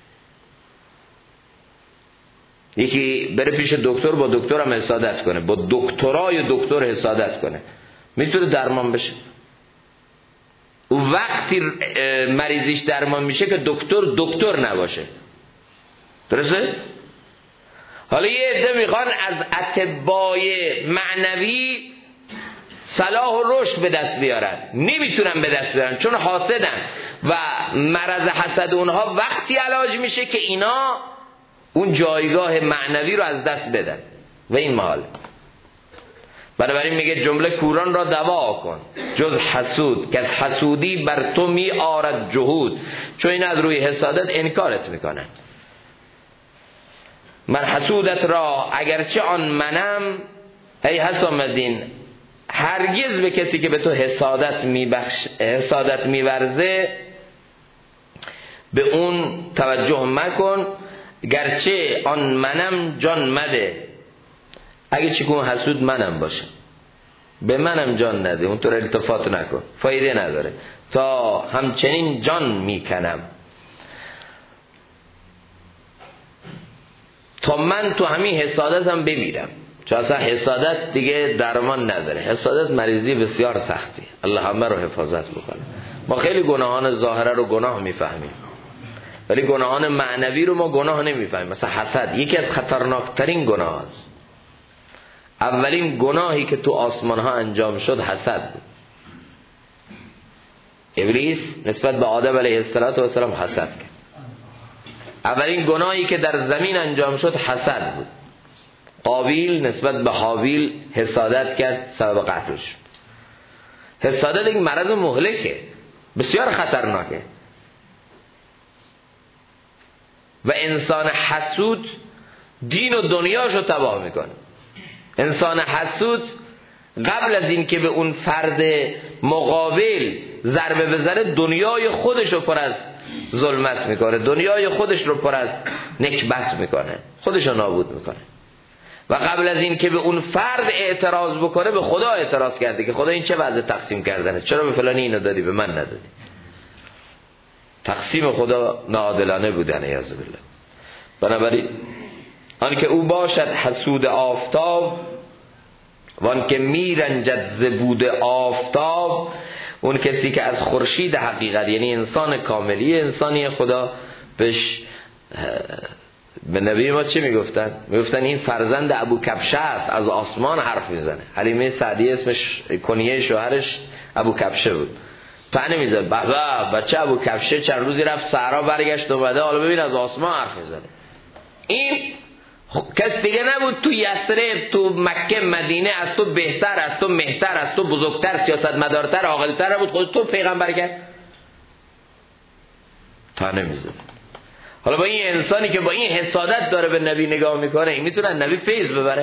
یکی بره پیش دکتر، با دکترم حسادت کنه، با دکترای دکتر حسادت کنه، میتونه درمان بشه. او وقتی مریضیش درمان میشه که دکتر نباشه. درسته؟ حالا یه عده میخوان از اطبای معنوی صلاح و رشد به دست بیارن، نمیتونن به دست بیارن چون حاسدن و مرض حسد اونها وقتی علاج میشه که اینا اون جایگاه معنوی رو از دست بدن و این محال. بنابراین میگه جمله کوران را دوا کن جز حسود، که از حسودی بر تو می آرد جهود، چون این از روی حسادت انکارت میکنه. من حسودت را اگرچه آن منم، ای حسام الدین هرگز به کسی که به تو حسادت میورزه به اون توجه مکن، گرچه آن منم جان مده. اگه چیکون حسود منم باشه به منم جان نده، اونطور التفات نکن، فایده نداره، تا همچنین جان میکنم تا من تو همین حسادتم بمیرم. چون اصلا حسادت دیگه درمان نداره. حسادت مریضی بسیار سختی. الله همه رو حفاظت بکنه. ما خیلی گناهان ظاهره رو گناه میفهمیم ولی گناهان معنوی رو ما گناه نمیفهمیم. مثلا حسد یکی از خطرناکترین گناه است. اولین گناهی که تو آسمان ها انجام شد حسد بود. ابلیس نسبت به آدم علیه السلام حسد کرد. اولین گناهی که در زمین انجام شد حسد بود. قابیل نسبت به حابیل حسادت کرد، سبب قتل شد. حسادت یک مرض مهلکه، بسیار خطرناکه و انسان حسود دین و دنیاشو تباه میکنه. انسان حسود قبل از این که به اون فرد مقابل ضربه بزنه دنیای خودش رو پر از ظلمت میکنه، دنیای خودش رو پر از نکبت میکنه، خودش رو نابود میکنه. و قبل از این که به اون فرد اعتراض بکنه به خدا اعتراض کرده که خدا این چه وضع تقسیم کردنه، چرا به فلانی اینو دادی به من ندادی. تقسیم خدا ناعادلانه بودن اعوذ بالله. بنابراین آن که او باشد حسود آفتاب و آن که میرنجد ز بود آفتاب، اون کسی که از خورشید حقیقت یعنی انسان کاملی انسانی خدا بهش به نبی ما چی میگفتن؟ میگفتن این فرزند ابو کبشه است، از آسمان حرف میزنه. حلیمه سعدی اسمش کنیه شوهرش ابو کبشه بود. طعنه میزد بچه ابو کبشه چند روزی رفت صحرا برگشت اومده، حالا ببین از آسمان حرف میزنه. این کس دیگه نبود تو یثرب، تو مکه، مدینه از تو بهتر، از تو مهتر، از تو بزرگتر، سیاستمدارتر، عاقلتر بود. خود تو پیغمبر کرد طعنه میزد. حالا با این انسانی که با این حسادت داره به نبی نگاه میکنه، این میتونه نبی فیض ببره؟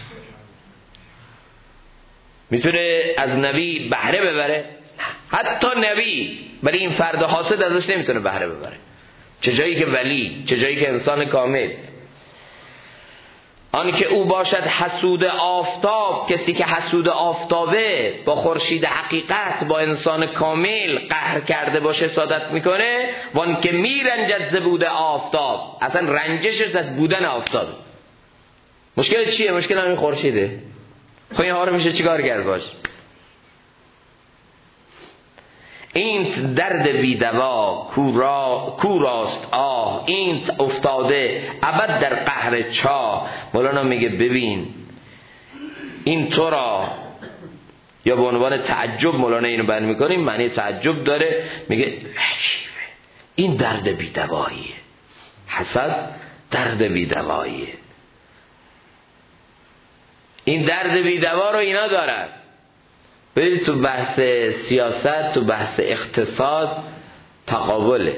میتونه از نبی بهره ببره؟ حتی نبی برای این فرد حاسد ازش نمیتونه بهره ببره. چه جایی که ولی، چه جایی که انسان کامل. آن که او باشد حسود آفتاب، کسی که حسود آفتابه، با خورشید حقیقت، با انسان کامل قهر کرده باشه، حسادت میکنه. وان که میرنجد ز بود آفتاب، اصلا رنجشش از بودن آفتابه. مشکل چیه؟ مشکل همین خورشیده. خب این ها رو میشه چیکار کرد باش؟ این درد بیدوا کوراست آه، این افتاده ابد در قهر چاه. مولانا میگه ببین این تو را، یا به عنوان تعجب مولانا اینو بیان میکنه، معنی تعجب داره، میگه این درد بیدواییه. حسد درد بیدواییه. این درد بیدوا رو اینا دارن. برید تو بحث سیاست، تو بحث اقتصاد تقابله.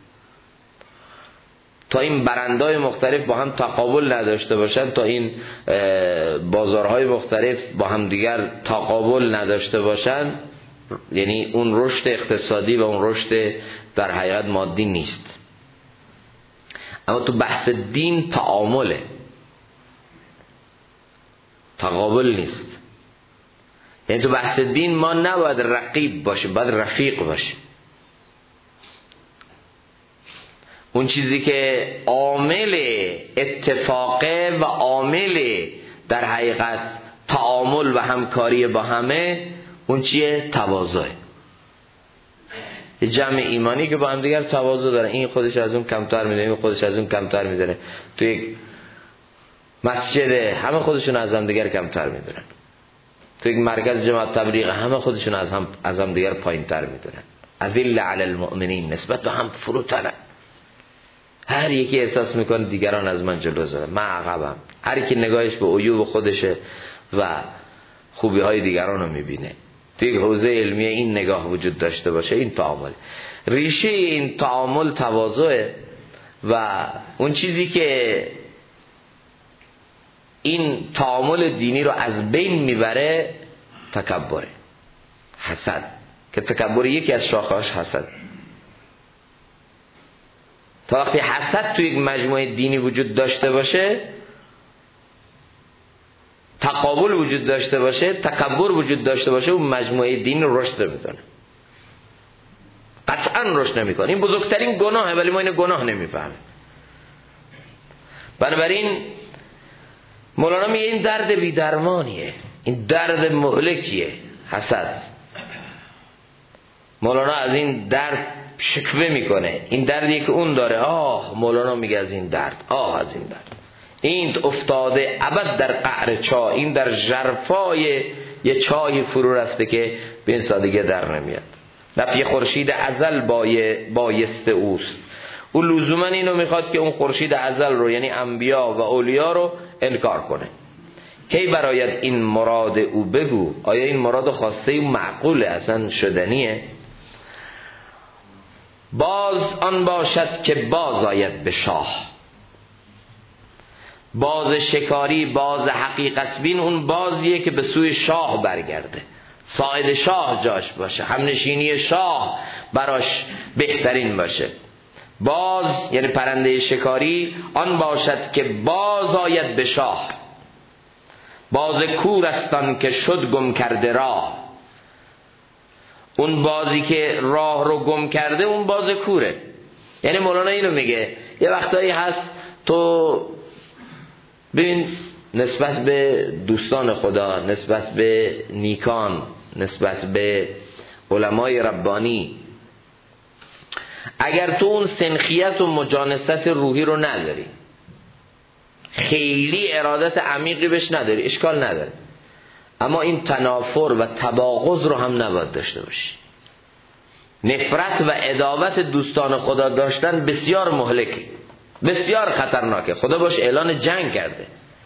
تا این برندهای مختلف با هم تقابل نداشته باشن، تا این بازارهای مختلف با هم دیگر تقابل نداشته باشن، یعنی اون رشد اقتصادی و اون رشد در حقیقت مادی نیست. اما تو بحث دین تعامله، تقابل نیست. یعنی تو بحث دین ما نباید رقیب باشه، باید رفیق باشه. اون چیزی که عامل اتفاقه و عامل در حقیقت تعامل و همکاری با همه، اون چیه؟ تواضعه. جمع ایمانی که با هم دیگر تواضع دارن، این خودش از اون کمتر میدونه، این خودش از اون کمتر میدونه. تو یک مسجد همه خودشون از هم دیگر کمتر میدونن. تو یک مرکز جماعت تبلیغ همه خودشون از هم دیگر پایین‌تر میدونن. اذل علی المؤمنین، نسبت به هم فروترن. هر یکی احساس میکنه دیگران از من جلو زدن، من عقبم. هر کی نگاهش به عیوب خودشه و خوبی های دیگران رو میبینه. تو یک حوزه علمی این نگاه وجود داشته باشه، این تعامل، ریشه این تعامل تواضعه. و اون چیزی که این تعامل دینی رو از بین میبره تکبره، حسد. که تکبر یکی از شاخه‌هاش حسد. تا وقتی حسد توی یک مجموعه دینی وجود داشته باشه، تقابل وجود داشته باشه، تکبر وجود داشته باشه، اون مجموعه دین رشد نمیکنه، قطعا رشد نمیکنه. این بزرگترین گناهه، ولی ما اینو گناه نمیفهمیم. بنابراین مولانا میگه این درد بی‌درمانیه، این درد مهلکیه، حسد. مولانا از این درد شکوه میکنه. این دردی که اون داره، مولانا میگه از این درد، از این درد. این افتاده ابد در قعر چاه، این در ژرفای یه چای فرو رفته که به این سادگی در نمیاد. نفی خورشید ازل بایسته اوست. او لزوما اینو میخواد که اون خورشید ازل رو، یعنی انبیا و اولیاء رو انکار کنه. کی برایت این مراد او بگو، آیا این مراد خواسته او معقوله، اصلا شدنیه؟ باز آن باشد که باز آید به شاه. باز شکاری، باز حقیقت بین، اون بازیه که به سوی شاه برگرده، ساعد شاه جاش باشه، همنشینی شاه براش بهترین باشه. باز یعنی پرنده شکاری، آن باشد که باز آید به شاه. باز کورستان که شد گم کرده راه. اون بازی که راه رو گم کرده، اون باز کوره. یعنی مولانا اینو میگه یه وقتایی هست تو ببین نسبت به دوستان خدا، نسبت به نیکان، نسبت به علمای ربانی، اگر تو اون سنخیت و مجانست روحی رو نداری، خیلی ارادت عمیقی بهش نداری، اشکال نداره. اما این تنافر و تباغض رو هم نباید داشته باشی. نفرت و عداوت دوستان خدا داشتن بسیار مهلکه، بسیار خطرناکه. خدا باش اعلان جنگ کرده.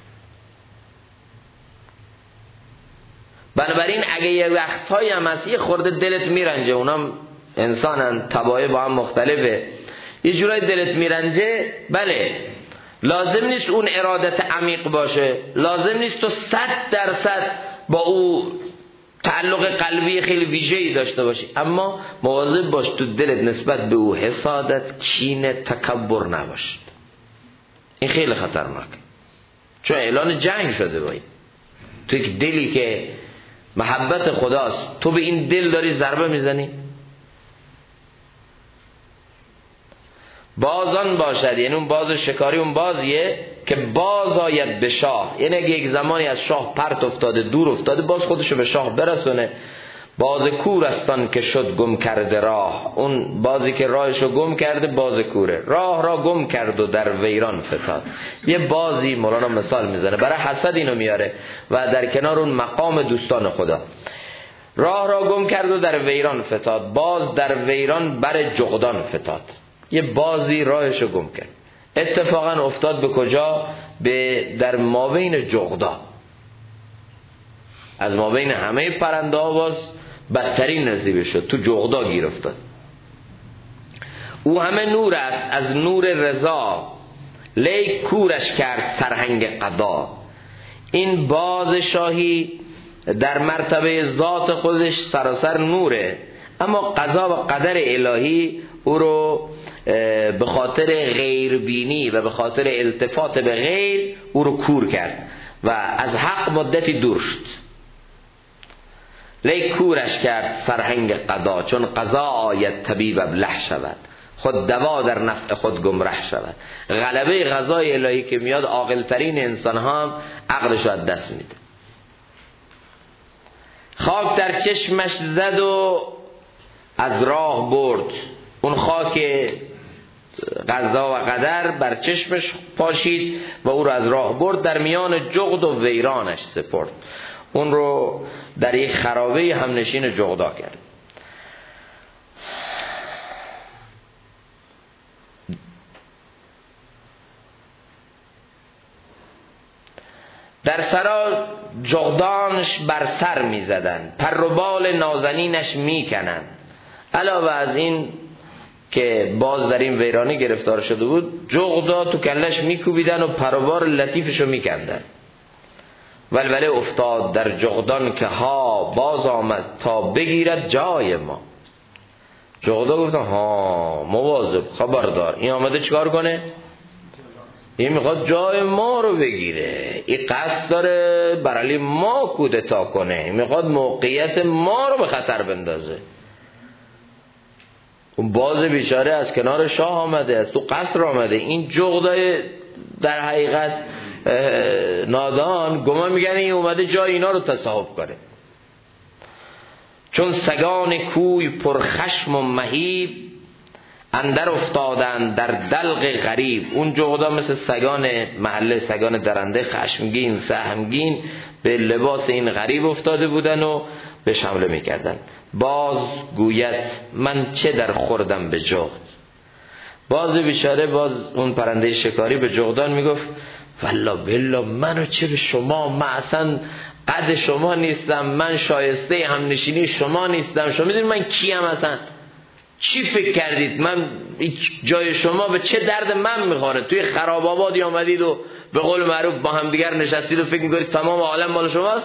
بنابراین اگه یه وقتهایی هم هست یه خورده دلت میرنجه، اونام انسانن، طبایع با هم مختلفه، یه جورای دلت میرنجه، بله، لازم نیست اون ارادت عمیق باشه، لازم نیست تو 100% با او تعلق قلبی خیلی ویژه‌ای داشته باشی، اما مواظب باش تو دلت نسبت به او حسادت، کینه، تکبر نباشد. این خیلی خطرناکه، چون اعلان جنگ شده باید. تو یک دلی که محبت خداست، تو به این دل داری ضربه میزنی. بازان باشد، یعنی اون باز شکاری اون بازیه که باز آید به شاه، یعنی اگه یک زمانی از شاه پرت افتاده، دور افتاده، باز خودشو به شاه برسونه. باز کور استان که شد گم کرده راه، اون بازی که راهشو گم کرده باز کوره، راه را گم کرد و در ویران فتاد. یه بازی مولانا مثال میزنه برای حسد، اینو میاره و در کنار اون مقام دوستان خدا. راه را گم کرد و در ویران فتاد، باز در ویران بر جغدان فتاد. یه بازی راهشو گم کرد، اتفاقا افتاد به کجا؟ به در مابین جغدا. از مابین همه پرنده ها باز بدترین نصیبه شد، تو جغدا گیر افتاد. او همه نور است از نور رضا، لیک کورش کرد سرهنگ قضا. این باز شاهی در مرتبه ذات خودش سراسر نوره، اما قضا و قدر الهی او رو به خاطر غیربینی و به خاطر التفات به غیر او رو کور کرد و از حق مدتی دور شد. لیک کورش کرد سرهنگ قضا، چون قضا آید طبیب ابله شود، خود دوا در نفع خود گمره شود. غلبه قضای الهی که میاد، عاقل ترین انسان ها عقلش از دست میده. خاک در چشمش زد و از راه برد، اون خاک قضا و قدر بر چشمش پاشید و او رو از راه برد، در میان جغد و ویرانش سپرد. اون رو در یک خرابه همنشین جغدا کرد. در سرا جغدانش بر سر می زدن، پر و بال نازنینش می کنن. علاوه از این که باز در این ویرانه گرفتار شده بود، جغدا تو کلش می کوبیدن و پر و بال لطیفشو می کندن. ولوله افتاد در جغدان که ها باز آمد تا بگیرد جای ما. جغدا گفتن ها مواظب، خبردار، این آمده چیکار کنه؟ این میخواد جای ما رو بگیره، این قصد داره بر علیه ما کودتا کنه، این میخواد موقعیت ما رو به خطر بندازه. اون باز بیچاره از کنار شاه آمده، از تو قصر آمده. این جغدای در حقیقت نادان گمان میگن این اومده جای اینا رو تصاحب کنه. چون سگان کوی پرخشم و مهیب، اندر افتادن در دلق غریب. اون جغدا مثل سگان محله، سگان درنده، خشمگین، سهمگین، به لباس این غریب افتاده بودن و به حمله میکردن. باز گوید من چه در خوردم به جغد. باز بیچاره، باز اون پرنده شکاری به جغدان میگفت والله بالله منو چه به شما، من اصلا قد شما نیستم، من شایسته همنشینی شما نیستم، شما میدونید من کیم اصلا؟ چی فکر کردید من جای شما به چه درد من میخوره؟ توی خراب آبادی آمدید و به قول معروف با هم دیگر نشستید و فکر میکنید تمام عالم مال شماست.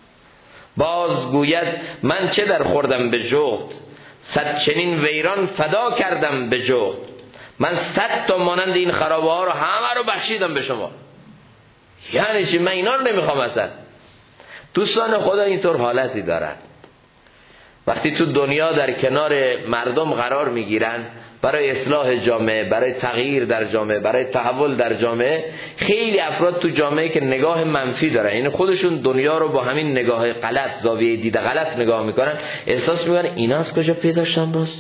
باز گوید من چه در خوردم به جغد، صد چنین ویران فدا کردم به جغد. من 100 تا مانند این خرابه ها رو همه رو بخشیدم به شما. یعنی چی؟ من اینا رو نمیخوام اصلا. دوستان خدا اینطور حالتی دارن، وقتی تو دنیا در کنار مردم قرار میگیرن برای اصلاح جامعه، برای تغییر در جامعه، برای تحول در جامعه، خیلی افراد تو جامعه که نگاه منفی دارن، یعنی خودشون دنیا رو با همین نگاه غلط، زاویه دید غلط نگاه میکنن، احساس میکنن اینا از کجا پیدا شدن؟ باز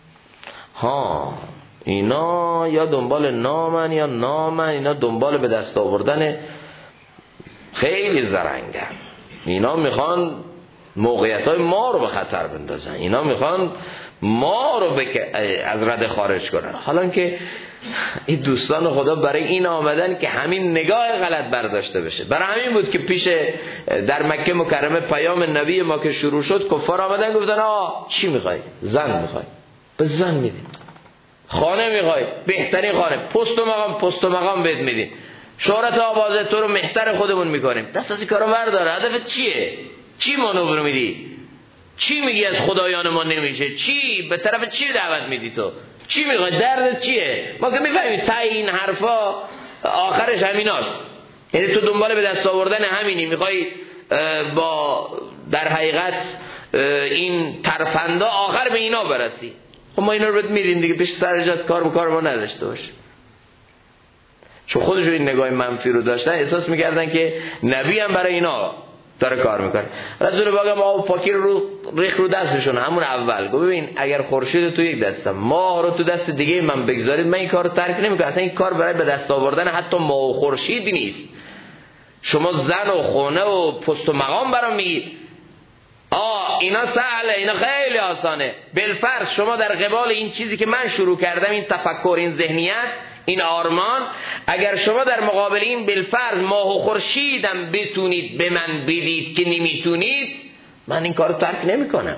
ها اینا یا دنبال نامن یا نامن، اینا دنبال به دست آوردن خیلی زرنگن، اینا میخوان موقعیت‌های ما رو به خطر بندازن، اینا میخوان ما رو از رده خارج کنن. حالا که این دوستان خدا برای این آمدن که همین نگاه غلط برداشته بشه. برای همین بود که پیش در مکه مکرمه پیام نبی ما که شروع شد، کفار آمدن گفتن چی میخوای؟ زن میخوای؟ به زن میدیم. خانه میخوای؟ بهترین خانه. پست و مقام بهت میدیم. شهرت آوازه تو رو مهتر خودمون میکنیم. دست از این کارو برداره. هدفت چیه؟ چی مانور میدی؟ چی میگی از خدایان ما نمیشه؟ چی به طرف چی دعوت میدی تو؟ چی میخوای؟ دردت چیه؟ ما که میفهمیم تا این حرفا آخرش همیناست. یعنی تو دنبال به دست آوردن همینی، میخوای با در حقیقت این ترفندا آخر به اینا برسی. خب ما اینا رو بهت میدیم دیگه، پیش سرجات کار ما نداشته باش. چون خودشون این نگاه منفی رو داشتن، احساس میکردن که نبی هم برای اینا داره کار میکنه. رسول باگم آب پاکی رو ریخ رو دستشون همون اول. گفت ببین اگر خورشید تو یک دستم، ماه رو تو دست دیگه من بگذارید، من این کار رو ترک نمیکنم. اصلا این کار برای به دست آوردن حتی ماه و خورشید نیست. شما زن و خونه و پست و مقام برام میگید اینا سهله، اینا خیلی آسانه. بالفرض شما در قبال این چیزی که من شروع کردم، این تفکر، این ذهنیت، این آرمان، اگر شما در مقابل این بالفرض ماه و خورشیدم بتونید به من بدید که نمیتونید، من این کارو ترک نمیکنم.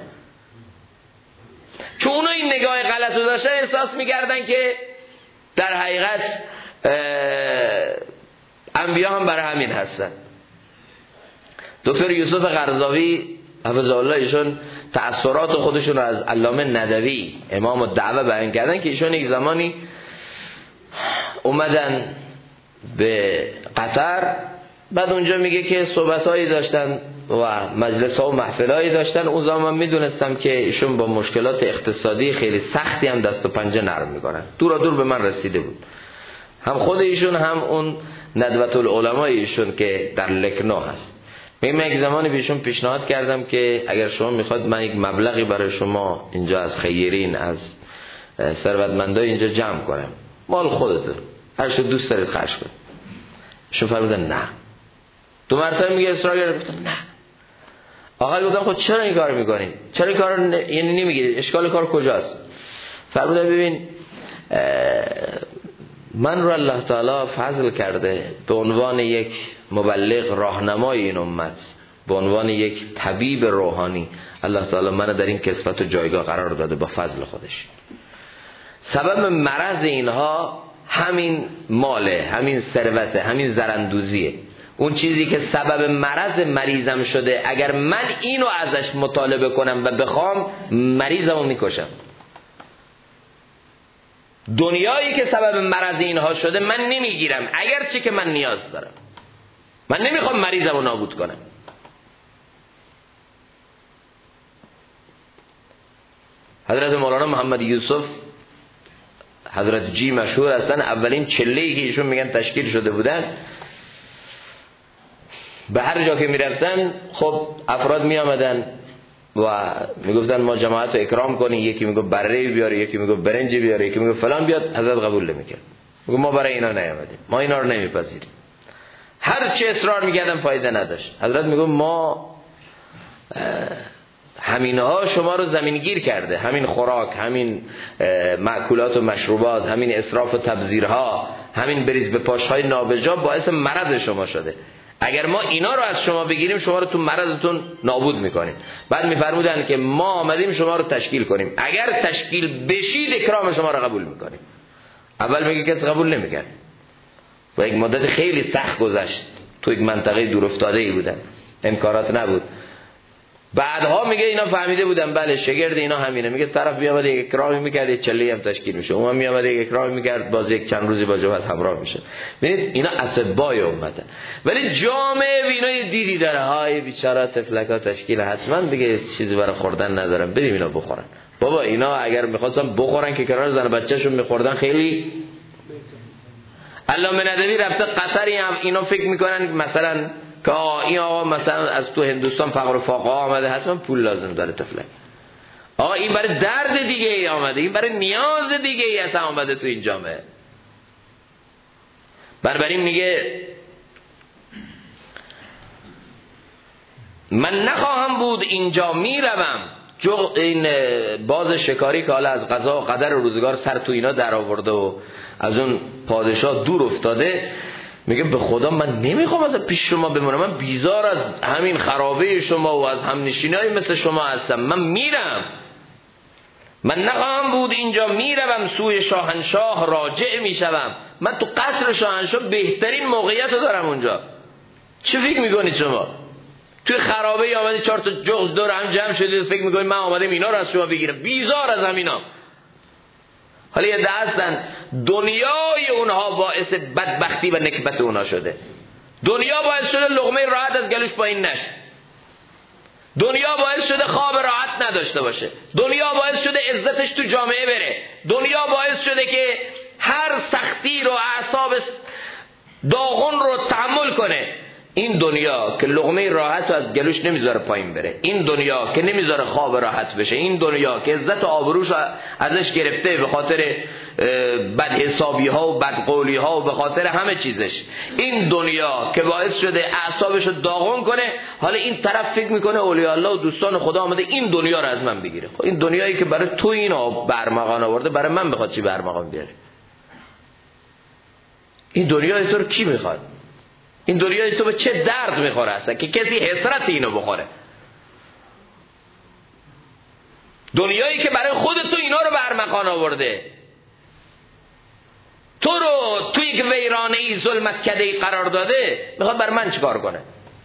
چون اونا این نگاه غلط رو داشتن، احساس میکردن که در حقیقت انبیا هم برای همین هستن. دکتر یوسف قرضاوی حفظه الله ایشون تأثیرات خودشون رو از علامه ندوی امام الدعوه بیان کردن که ایشون یک زمانی اومدن به قطر، بعد اونجا میگه که صحبت‌هایی داشتن و مجلس‌ها و محفل‌هایی داشتن. اون زمان میدونستم که ایشون با مشکلات اقتصادی خیلی سختی هم دست و پنجه نرم میکنن. دورا دور به من رسیده بود، هم خود ایشون هم اون ندوة العلماء ایشون که در لکنو هست. من یک زمانی بهشون پیشنهاد کردم که اگر شما میخواد من یک مبلغی برای شما اینجا از خیرین، از ثروتمندای اینجا جمع کنم، مال خودتون، هر چه دوست دارید خرج کنید. ایشون فرمودن نه. دو مرتبه میگه اصرار کرد، گفتم نه. آقا گفتم خب چرا این کارو میکنین؟ چرا این کارو یعنی نمیگید؟ اشکال کار کجاست؟ فرمودن ببین من رو الله تعالی فضل کرده به عنوان یک مبلغ راهنمای این امت، به عنوان یک طبیب روحانی، الله تعالی من در این کسوت و جایگاه قرار داده با فضل خودش. سبب مرض اینها همین ماله، همین ثروته، همین زرندوزیه. اون چیزی که سبب مرض مریضم شده، اگر من اینو ازش مطالبه کنم و بخوام، مریضمو میکشم. دنیایی که سبب مرض اینها شده من نمیگیرم، اگرچه که من نیاز دارم. من نمیخوام مریضمو نابود کنم. حضرت مولانا محمد یوسف حضرت جی مشهور هستن. اولین چله‌ای که ایشون میگن تشکیل شده بودن، به هر جا که میرفتن خب افراد میآمدن و میگفتن ما جماعت رو اکرام کنی. یکی میگه بره بیاره، یکی میگه برنج بیاره، یکی میگه فلان بیاد. حضرت قبول نمیکرد، میگه ما برای اینا نیامدیم، ما اینا رو نمیپذیریم. هر چه اصرار میکردن فایده نداشت. حضرت میگه ما همینها شما رو زمینگیر کرده، همین خوراک، همین مأکولات و مشروبات، همین اسراف و تبذیرها، همین بریز به پاشهای نابجا باعث مرض شما شده. اگر ما اینا رو از شما بگیریم، شما رو تو مرضتون نابود میکنیم. بعد میفرمودن که ما آمدیم شما رو تشکیل کنیم، اگر تشکیل بشید اکرام شما رو قبول میکنیم. اول میگه کسی قبول نمیکرد و یک مدت خیلی سخت گذشت. تو یک منطقه دور افتاده ای بودن، امکانات نبود. بعدها میگه اینا فهمیده بودن بله شگرد اینا همینه. میگه طرف میامد یک اکرامی میکرد، یک چله هم تشکیل میشه. اون میامد یک اکرامی میکرد، باز یک چند روزی با جماعت همراه میشه. ببینید اینا اتباع امته. ولی جامعه اینا دیدی داره، های بیچاره تفلکا تشکیل، حتما دیگه چیزی برای خوردن ندارن، بریم اینا بخورن. بابا اینا اگر میخواستن بخورن که کنار زن بچه‌شون میخوردن خیلی. علامه ندوی رفته قطری هم اینا فکر میکنن مثلا که این آقا مثلا از تو هندوستان فقر و فاقه آمده، حتما پول لازم داره تفلک. آقا این برای درد دیگه ای آمده، این برای نیاز دیگه ای اصلا آمده تو این جامعه. بنابراین میگه من نخواهم بود اینجا میروم. این باز شکاری که حالا از قضا و قدر روزگار سر تو اینا در آورده و از اون پادشاه دور افتاده، میگه به خدا من نمیخوام از پیش شما بمونم، من بیزار از همین خرابه شما و از همنشینای مثل شما هستم، من میرم. من نخواهم بود اینجا میروم، سوی شاهنشاه راجع میشوم. من تو قصر شاهنشاه بهترین موقعیت رو دارم اونجا. چه فکر میکنید شما؟ توی خرابه آمدی 4 تا جغد دور هم جمع شدید فکر میکنید من آمدم اینا رو از شما بگیرم. بیزار از همینا. حالا یه هستن دنیای اونها باعث بدبختی و نکبت اونها شده. دنیا باعث شده لقمه راحت از گلوش پایین نشه. دنیا باعث شده خواب راحت نداشته باشه. دنیا باعث شده عزتش تو جامعه بره. دنیا باعث شده که هر سختی رو اعصاب داغون رو تحمل کنه. این دنیا که لقمه راحت رو از گلوش نمیذاره پایین بره، این دنیا که نمیذاره خواب راحت بشه، این دنیا که عزت و آبروش ازش گرفته به خاطر بدحسابی ها و بدقولی ها و به خاطر همه چیزش، این دنیا که باعث شده اعصابش رو داغون کنه، حالا این طرف فکر میکنه اولیاء الله و دوستان خدا آمده این دنیا رو از من بگیره. خب این دنیایی که برای تو اینو برمغان آورده برای من بخواد چی برمغان بیاره؟ این دنیای تو رو کی میخواد؟ این دنیای تو به چه درد میخوره اصلا که کسی حسرت اینو بخوره؟ دنیایی که برای خود تو اینا رو برمغان آورده، تو رو توی یک ویرانه ای ظلمت کده ای قرار داده، میخواد بر من چیکار کنه؟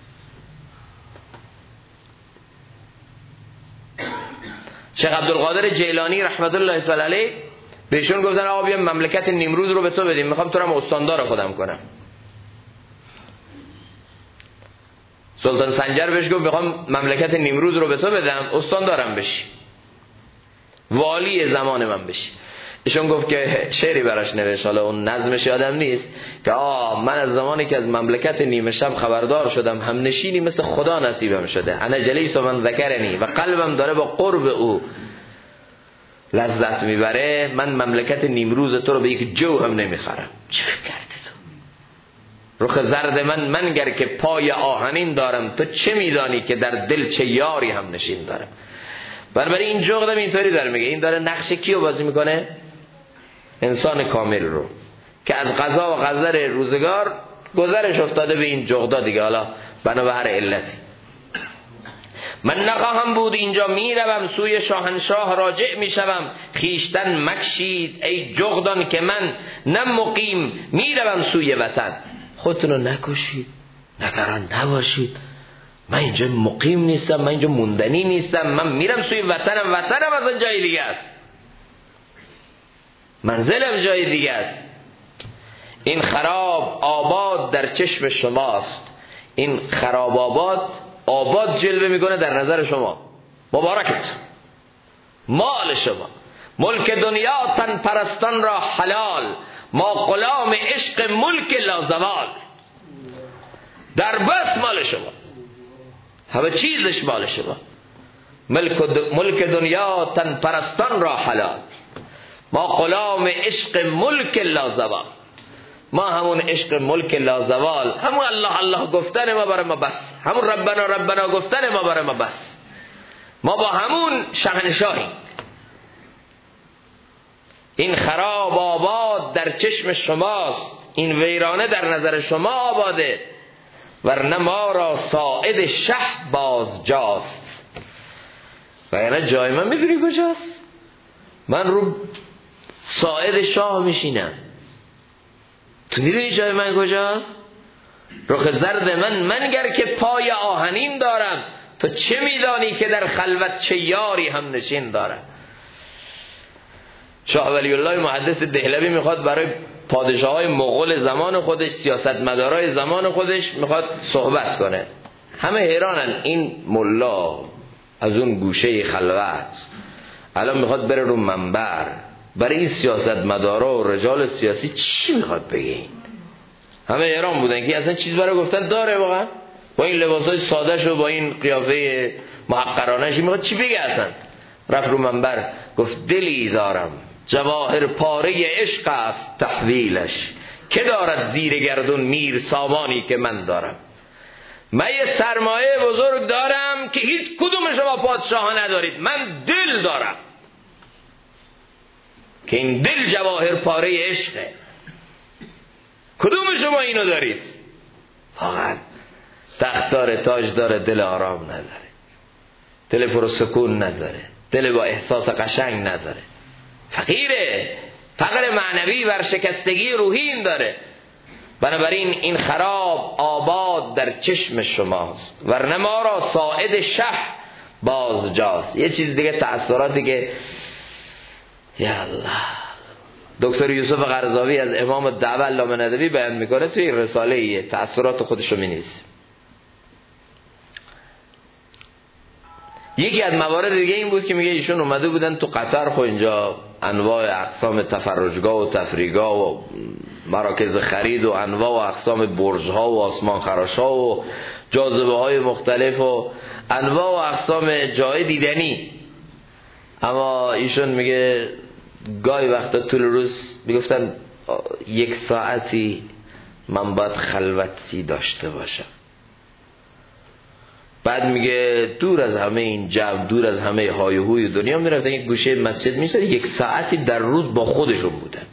شیخ عبدالقادر جیلانی رحمت الله تعالی علیه بهشون گفتن آقا بیا مملکت نیمروز رو به تو بدیم، میخوام تو رو استاندار خودم کنم. سلطان سنجر بهش گفت میخوام مملکت نیمروز رو به تو بدم، استاندارم بشی، والی زمان من بشی. ایشون گفت که شعری براش نوشت، حالا اون نظمش یادم نیست، که من از زمانی که از مملکت نیمه شب خبردار شدم هم نشینی مثل خدا نصیبم شده، انا جلیس من ذکرنی و قلبم داره با قرب او لذت میبره، من مملکت نیمروز تو رو به یک جو هم نمیخرم. چه فکر کردی تو؟ رخ زرد من گر که پای آهنین دارم، تو چه میدانی که در دل چه یاری هم نشین دارم. برای این جغدم اینطوری داره میگه، این داره نقش کیو بازی میکنه؟ انسان کامل رو که از قضا و قدر روزگار گذرش افتاده به این جغدا دیگه، حالا بنا به هر علتی. من نخواهم بود اینجا میروم، سوی شاهنشاه راجع میشوم، خیشتن مکشید ای جغدان که من نه مقیم میروم سوی وطن. خودتونو نکشید، نگران نباشید، من اینجا مقیم نیستم، من اینجا موندنی نیستم، من میرم سوی وطنم، وطنم از جای دیگه است، منزلم جای دیگه است. این خراب آباد در چشم شماست، این خراب آباد جلوه میکنه در نظر شما، مبارکت، مال شما، ملک دنیا تن پرستان را حلال، ما غلام عشق ملک لازوال. در بس مال شما، همه چیزش مال شما، ملک دنیا تن پرستان را حلال، ما غلام عشق ملک لازوال. ما همون عشق ملک لازوال، همون الله الله گفتن ما برای ما بس، همون ربنا ربنا گفتن ما برای ما بس، ما با همون شاهنشاهی. این خراب آباد در چشم شماست، این ویرانه در نظر شما آباده، ورنه ما را ساعد شه باز جاست. و یعنی جای من میدونی کجاست؟ من رو ساعد شاه میشینم. تو میدونی جای من کجاست؟ رخ زرد من گر که پای آهنین دارم، تو چه میدانی که در خلوت چه یاری هم نشین دارم. شاه ولی الله محدث دهلوی میخواد برای پادشاهای مغول زمان خودش، سیاستمدارای زمان خودش میخواد صحبت کنه. همه حیرانن این ملا از اون گوشه خلوت الان میخواد بره رو منبر برای این سیاستمدارا و رجال سیاسی چی میخواد بگه؟ همه حیران بودن که اصلا چیز برای گفتن داره واقعا؟ با این لباسای ساده‌ش و با این قیافه محقرانه‌اش میخواد چی بگه اصلا؟ رفت رو منبر گفت دلی دارم جواهر پاره عشق است تحویلش، که دارد زیر گردون میر سامانی که من دارم. من یه سرمایه بزرگ دارم که هیچ کدوم شما پادشاه ندارید، من دل دارم که این دل جواهر پاره عشقه. کدوم شما اینو دارید؟ واقعا تخت داره، تاج داره، دل آرام نداره، دل پرسکون نداره، دل با احساس قشنگ نداره، فقیره، فقر معنوی ورشکستگی روحی این داره. بنابراین این خراب آباد در چشم شماست، ورنه ما را ساعد شه بازجاست. یه چیز دیگه تأثیراتی که یا الله دکتر یوسف قرضاوی از امام الدعوه علامه ندوی بیان میکنه توی این رساله ایه، تأثیرات خودش رو مینویسه. یکی از موارد دیگه این بود که میگه ایشون اومده بودن تو قطر، خب اینجا انواع اقسام تفرجگاه و تفریحگاه و مراکز خرید و انواع و اقسام برج‌ها و آسمان خراش‌ها و جاذبه‌های مختلف و انواع و اقسام جای دیدنی. اما ایشون میگه گاهی وقتا طول روز میگفتن 1 ساعتی من باید خلوتی داشته باشم. بعد میگه دور از همه این جمع، دور از همه های و هوی دنیا میرفتن یک گوشه مسجد میشد، 1 ساعتی در روز با خودشون بودن.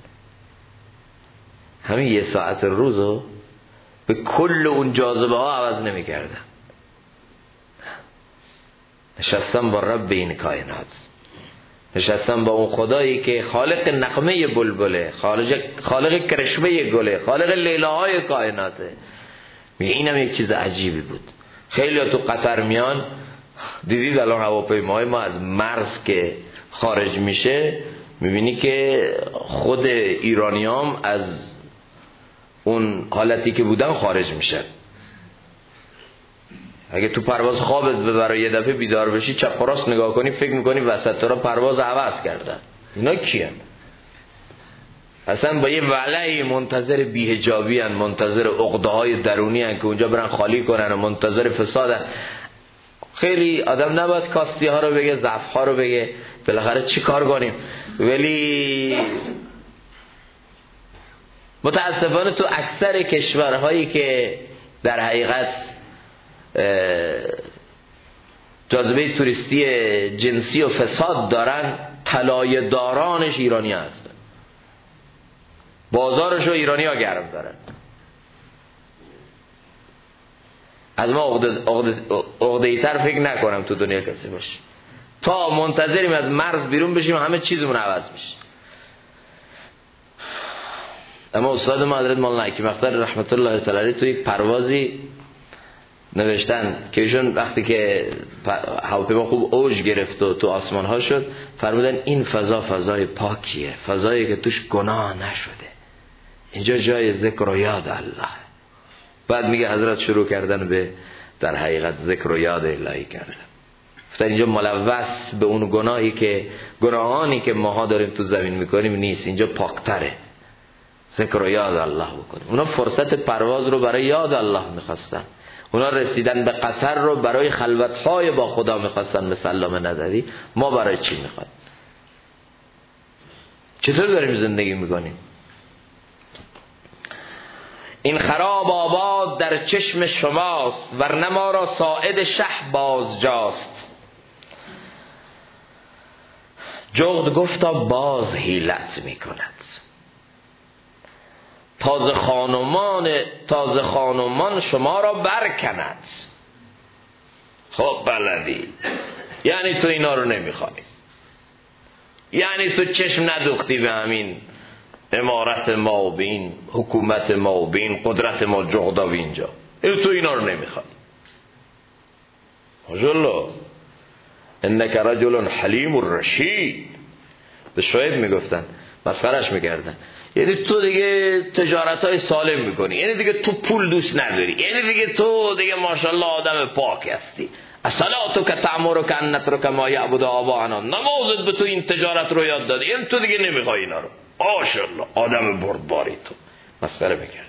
همین 1 ساعت روزو به کل اون جاذبه ها عوض نمیکردن. نشستم با رب این کائنات، نشستم با اون خدایی که خالق نغمه بلبله، خالق کرشمه گله، خالق لیلاهای کائناته. میگه اینم یک چیز عجیبی بود. خیلی تو قطر میان، دیدید الان هواپیماهای ما از مرز که خارج میشه میبینی که خود ایرانیام از اون حالتی که بودن خارج میشن. اگه تو پرواز خوابت ببره یه دفعه بیدار بشی چپ و راست نگاه کنی فکر میکنی وسط را پرواز عوض کردن. اینا کیان؟ اصلا با یه ولعی منتظر بی‌حجابی ان، منتظر عقده‌های درونی ان که اونجا برن خالی کنن و منتظر فسادن. خیلی آدم نباید کاستی ها رو بگه، ضعف ها رو بگه، بالاخره چی کار کنیم. ولی متاسفانه تو اکثر کشورهایی که در حقیقت جاذبه توریستی جنسی و فساد دارن، طلایه دارانش ایرانی هستن، بازارشو ایرانی ها گرم دارن. از ما عقده‌ای تر فکر نکنم تو دنیا کسی باشه. تا منتظریم از مرز بیرون بشیم همه چیزمون عوض میشه. اما استاد ما حضرت مولانا حکیم اختر رحمت الله تعالی علیه تو یک پروازی نوشتن که ایشون وقتی که هواپیما خوب اوج گرفت و تو آسمان ها شد فرمودن این فضا فضای پاکیه، فضایی که توش گناه نشده، اینجا جای ذکر و یاد الله. بعد میگه حضرت شروع کردن به در حقیقت ذکر و یاد الهی کردن. گفتن اینجا ملوث به اون گناهانی که ماها داریم تو زمین میکنیم نیست، اینجا پاکتره. ذکر و یاد الله بکنیم. اونا فرصت پرواز رو برای یاد الله میخواستن، اونا رسیدن به قطر رو برای خلوتهای با خدا میخواستن. مثل علامه ندوی ما برای چی میخواد؟ چطور داریم زندگی میکنیم؟ این خراب آباد در چشم شماست، ورنه ما را ساعد شه بازجاست. جغد گفتا باز حیلت میکند، تازه خانمان شما را برکند. خب بلدی، یعنی تو اینا رو نمیخوای، یعنی تو چشم ندوختی به همین امارت ما و به این حکومت ما و به این قدرت ما جغدا و اینجا، تو اینا رو نمیخوای. ماشاءالله انک رجل حلیم الرشید. به شعیب میگفتن، مسخرش میکردن، یعنی تو دیگه تجارت‌های سالم میکنی، یعنی دیگه تو پول دوست نداری، یعنی دیگه تو دیگه ماشاءالله آدم پاک هستی. الصلاة که تأمرک ان نترک ما یعبد آباءنا، نمازت به تو این تجارت رو یاد داده، یعنی تو دیگه نمیخوای اینا رو. ماشاءالله آدم بردباری. تو مسخره میکردن.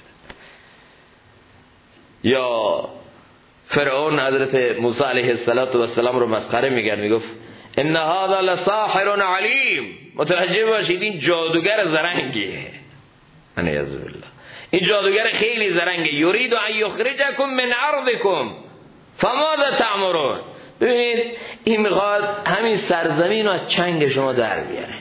یا فرعون حضرت موسی علیه السلام رو مسخره میکرد، میگفت ان هذا لساحر علیم. متوجه باشید این جادوگر زرنگیه. علیاذ بالله این جادوگر خیلی زرنگه. یرید ان یخرجکم من ارضکم فماذا تأمرون. ببینید این میخواد همین سرزمین رو از چنگ شما در بیاره.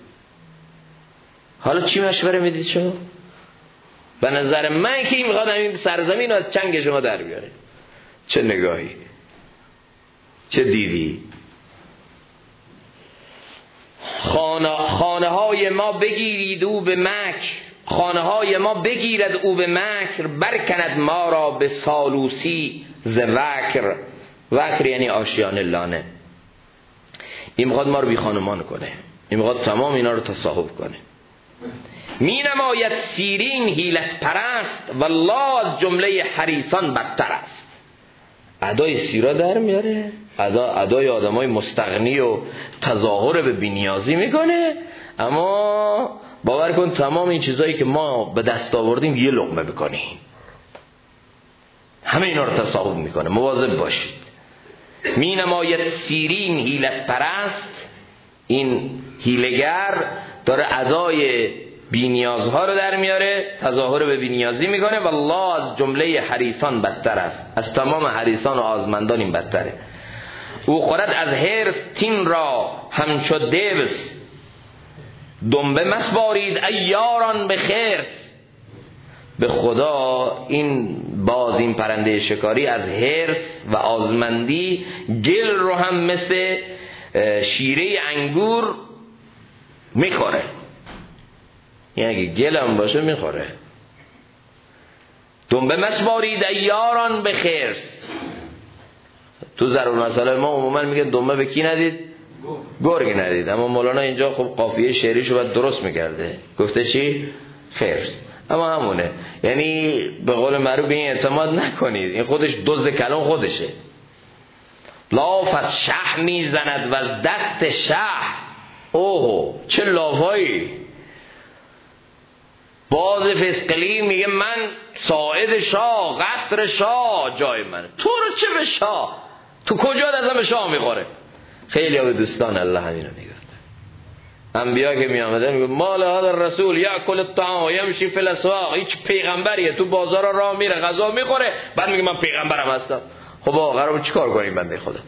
حالا چی مشوره میدید شما؟ به نظر من که این میخواد همین سرزمین رو از چنگ شما در بیاره. چه نگاهی، چه دیدی؟ خانه های ما بگیرید او به مکر، خانه های ما بگیرد او به مکر، برکند ما را به سالوسی ز وکر. وکر یعنی آشیان لانه. این میخواد ما رو بی خانمان کنه، این میخواد تمام اینا رو تصاحب کنه. می نماید سیرین حیلت پرست، والله از جمله حریصان بدتر است. ادای سیرا در میاره، ادای آدمای مستغنی و تظاهر به بی‌نیازی میکنه، اما باور کن تمام این چیزایی که ما به دست آوردیم یه لقمه بکنیم، همه اینا رو تصاحب میکنه. مواظب باشید. می نماید سیرین حیلت پرست، این حیله‌گر داره ادای بی‌نیازها رو در میاره، تظاهر به بی‌نیازی میکنه. والله از جمله حریصان بدتر است، از تمام حریصان و آزمندان این بدتره. او خورد از حرص تین را همچو دیوس، دنبه مسبارید ای یاران به خرس. به خدا این باز این پرنده شکاری از حرص و آزمندی گل رو هم مثل شیره انگور میخوره، یعنی اگه گل هم باشه میخوره. دنبه مسبارید ای یاران به خرس. تو ضرور مسئله ما عموما میگه دنبه به کی ندید؟ گرگ ندید. اما مولانا اینجا خب قافیه شعریشو باید درست میکرده، گفته چی؟ خرس. اما همونه، یعنی به قول معروف این اعتماد نکنید، این خودش دزد کلام خودشه. لاف از شه میزند و از دست شه. اوه چه لافایی. باز فسقلی میگه من ساعد شاه، قصر شاه جای منه. تو رو چه به شاه؟ تو کجا دستم به شاه میخوره؟ خیلی ها به دوستان الله همینو میگفتن. انبیا که میامدن میگه مال هذا الرسول یاکل الطعام و یمشی فی الاسواق. هیچ پیغمبریه تو بازارا راه میره غذا میخوره، بعد میگه من پیغمبرم هستم. خب آقا قراره چیکار کنیم بنده خدا؟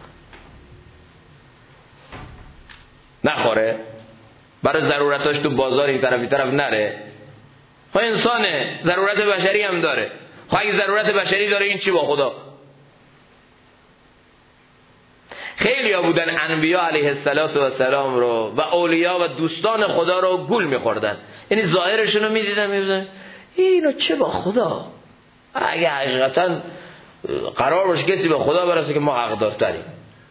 نخوره؟ برای ضرورتاش تو بازار این طرف نره؟ خب انسانه، ضرورت بشری هم داره. خب اگه ضرورت بشری داره این چی با خدا؟ خیلی ها بودن انبیا علیه السلام رو و اولیاء و دوستان خدا رو گول میخوردن، یعنی ظاهرشون رو میدیدن اینو چه با خدا؟ اگه حقیقتا قرار باشه کسی به خدا برسه که ما حق دارتریم،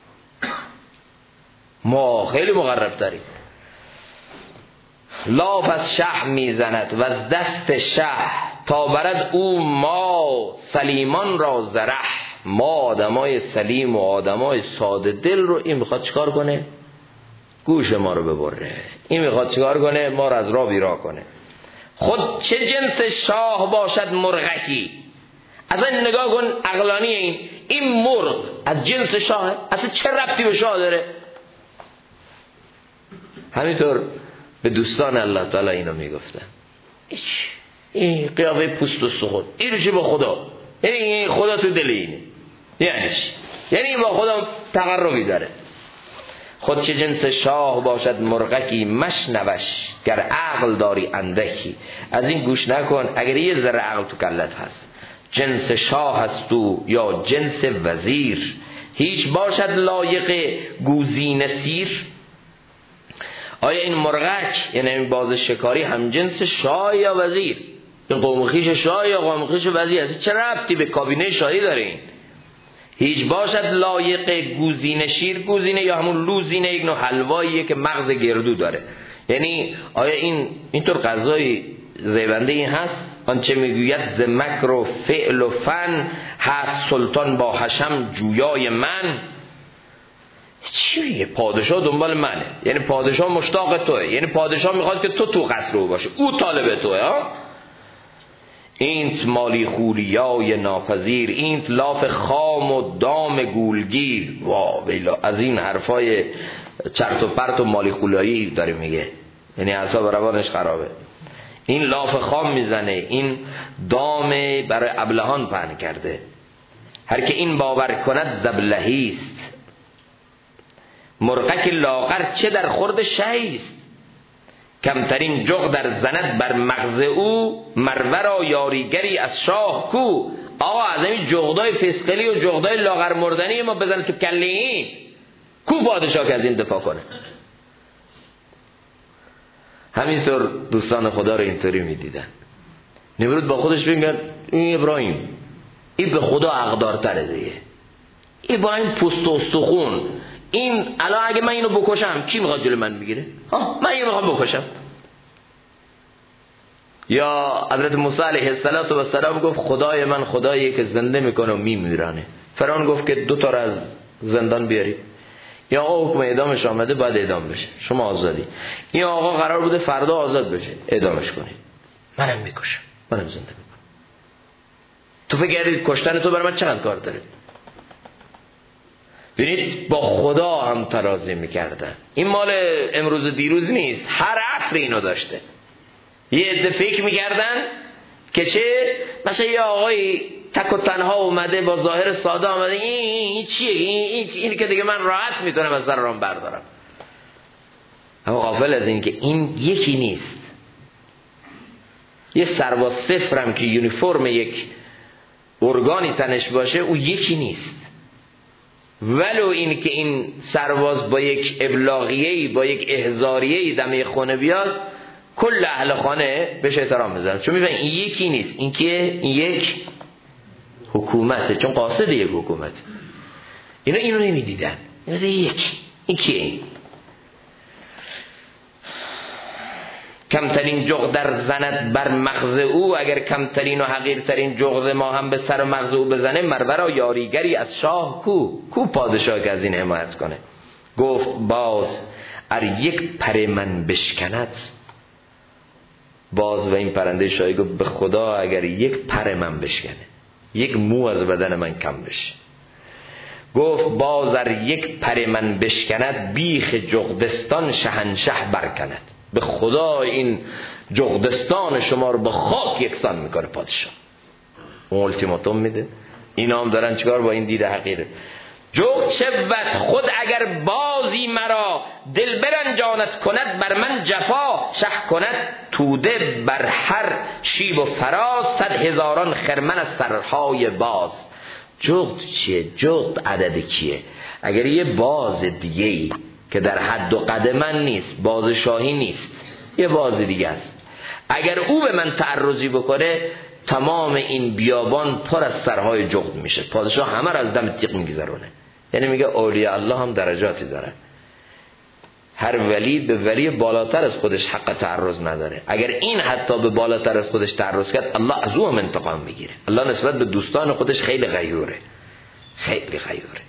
ما خیلی مقرب تریم. لاف از شه میزند و از دست شه، تا برد او ما سلیمان را زرح. ما آدمای سلیم و آدمای ساده دل رو این میخواد چیکار کنه؟ گوش ما رو ببره. این میخواد چیکار کنه؟ ما رو از راه بیراه کنه. خود چه جنس شاه باشد مرغکی. اصلا نگاه کن عقلانی این مرغ از جنس شاه، اصلا چه ربطی به شاه داره؟ همینطور به دوستان الله تعالی اینو میگفتن، این قیافه پوست و سخن این چی با خدا؟ یعنی خدا تو دل اینه، یعنی این با خدا تقربی داره. خود چه جنس شاه باشد مرغکی، مشنوش گر عقل داری اندکی. از این گوش نکن اگر یه ذره عقل تو کلت هست. جنس شاه هست تو یا جنس وزیر، هیچ باشد لایق گوزین سیر. آیا این مرغک یعنی این باز شکاری هم جنس شاه یا وزیر؟ این قوم خویش شاه یا قوم خویش وزیر؟ هست چه ربطی به کابینه شاهی داره این؟ هیچ باشد لایق گوزینه شیر. گوزینه یا همون لوزینه یک نوع حلواییه که مغز گردو داره. یعنی آیا اینطور غذای زیبنده این هست؟ آنچه میگوید ز مکر و فعل و فن، هست سلطان با حشم جویای من. چیه؟ پادشاه دنبال منه، یعنی پادشاه مشتاق توه، یعنی پادشاه میخواد که تو قصر او باشه، او طالب توه. ها اینت مالی خولیای ناپذیر، اینت لاف خام و دام گولگیر. وا ویلا، از این حرفای چرت و پرت و مالی خولیایی داره میگه، یعنی اعصاب روانش خرابه. این لاف خام میزنه، این دام برای ابلهان پهن کرده. هر که این باور کند زبلهیست، مرغک لاغر چه در خورد شهیست. کمترین جغ در زند بر مغز او، مرورا یاریگری از شاه کو. آقا از این جغدای فسقلی و جغدای لاغر مردنی ما بزنه تو کله این کو، پادشاه که از این دفاع کنه. همینطور دوستان خدا رو اینطوری میدیدن. نمرود با خودش میگه این ابراهیم این به خدا حقدارتره دیگه، ابراهیم پوست و استخون، این الان اگه من اینو بکشم کی میخواد جلو من بگیره؟ من اینو میخوام بکشم. یا حضرت موسی علیه السلام گفت خدای من خداییه که زنده میکنه و میمیرانه. فرعون گفت که 2 تا از زندان بیاری. یا آقا حکم اعدامش آمده باید اعدام بشه، شما آزادی. این آقا قرار بوده فردا آزاد بشه، اعدامش کنی. منم میکشم، منم زنده میکنم. تو فکر کردید کشتن تو برای من چقدر کار داره؟ ببینید با خدا هم ترازی میکردن. این مال امروز و دیروز نیست، هر عصر اینو داشته. یه عده فکر میکردن که چه مثلا یه آقای تک و تنها اومده با ظاهر ساده آمده این چیه؟ این که دیگه من راحت میتونم از سرم بردارم. اما غافل از این که این یکی نیست. یه سرباز صفرم که یونیفرم یک ارگانی تنش باشه او یکی نیست. ولو این که این سرباز با یک ابلاغیه‌ای با یک احضاریه‌ای دم خونه بیاد کل اهل خانه بهش احترام میذارن، چون میبینن این یکی نیست. این که این یک حکومته، چون قاصد یک حکومت. اینو نمیدیدن. این کیه؟ کمترین جغد در زند بر مغز او، اگر کمترین و حقیرترین جغد ما هم به سر مغز او بزنه، مرورا یاریگری از شاه کو پادشاه که از این حمایت کنه. گفت باز ار یک پر من بشکند، باز و این پرنده شاهی گفت به خدا اگر یک پر من بشکنه، یک مو از بدن من کم بشه. گفت باز ار یک پر من بشکند، بیخ جغدستان شهنشه برکند. به خدا این جغدستان شما رو به خاک یکسان میکنه پادشاه. اون التیماتوم میده. اینا هم دارن چیکار با این دید حقیره. جغد شود خود اگر بازی مرا، دل برنجاند کند بر من جفا. شه کند توده بر هر شیب و فراز، 100,000 خرمن از سرهای باز. جغد چیه؟ جغد عدد کیه؟ اگر یه باز دیگه‌ای که در حد و قد من نیست، باز شاهی نیست، یه باز دیگه است، اگر او به من تعرضی بکنه تمام این بیابان پر از سرهای جغد میشه. پادشاه همه را از دم تیغ میگذرونه. یعنی میگه اولیاء الله هم درجاتی دارن. هر ولی به ولی بالاتر از خودش حق تعرض نداره. اگر این حتی به بالاتر از خودش تعرض کرد الله از او هم انتقام میگیره. الله نسبت به دوستان خودش خیلی غیوره، خیلی غیوره.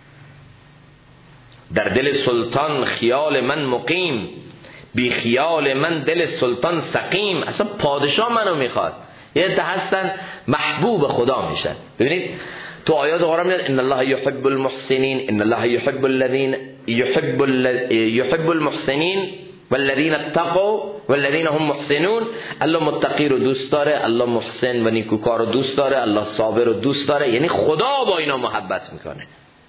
در دل سلطان خیال من مقیم، بی خیال من دل سلطان سقیم. اصلا پادشاه منو میخواد. یه عده هستن محبوب خدا میشن. ببینید تو آیات قرآن میاد ان الله يحب المحسنین، ان الله يحب الذين يحب المحسنین والذین اتقوا والذین هم محسنون. الله متقی رو دوست داره، الله محسن و نیکوکار رو دوست داره، الله صابر رو دوست داره. یعنی خدا با اینا محبت میکنه.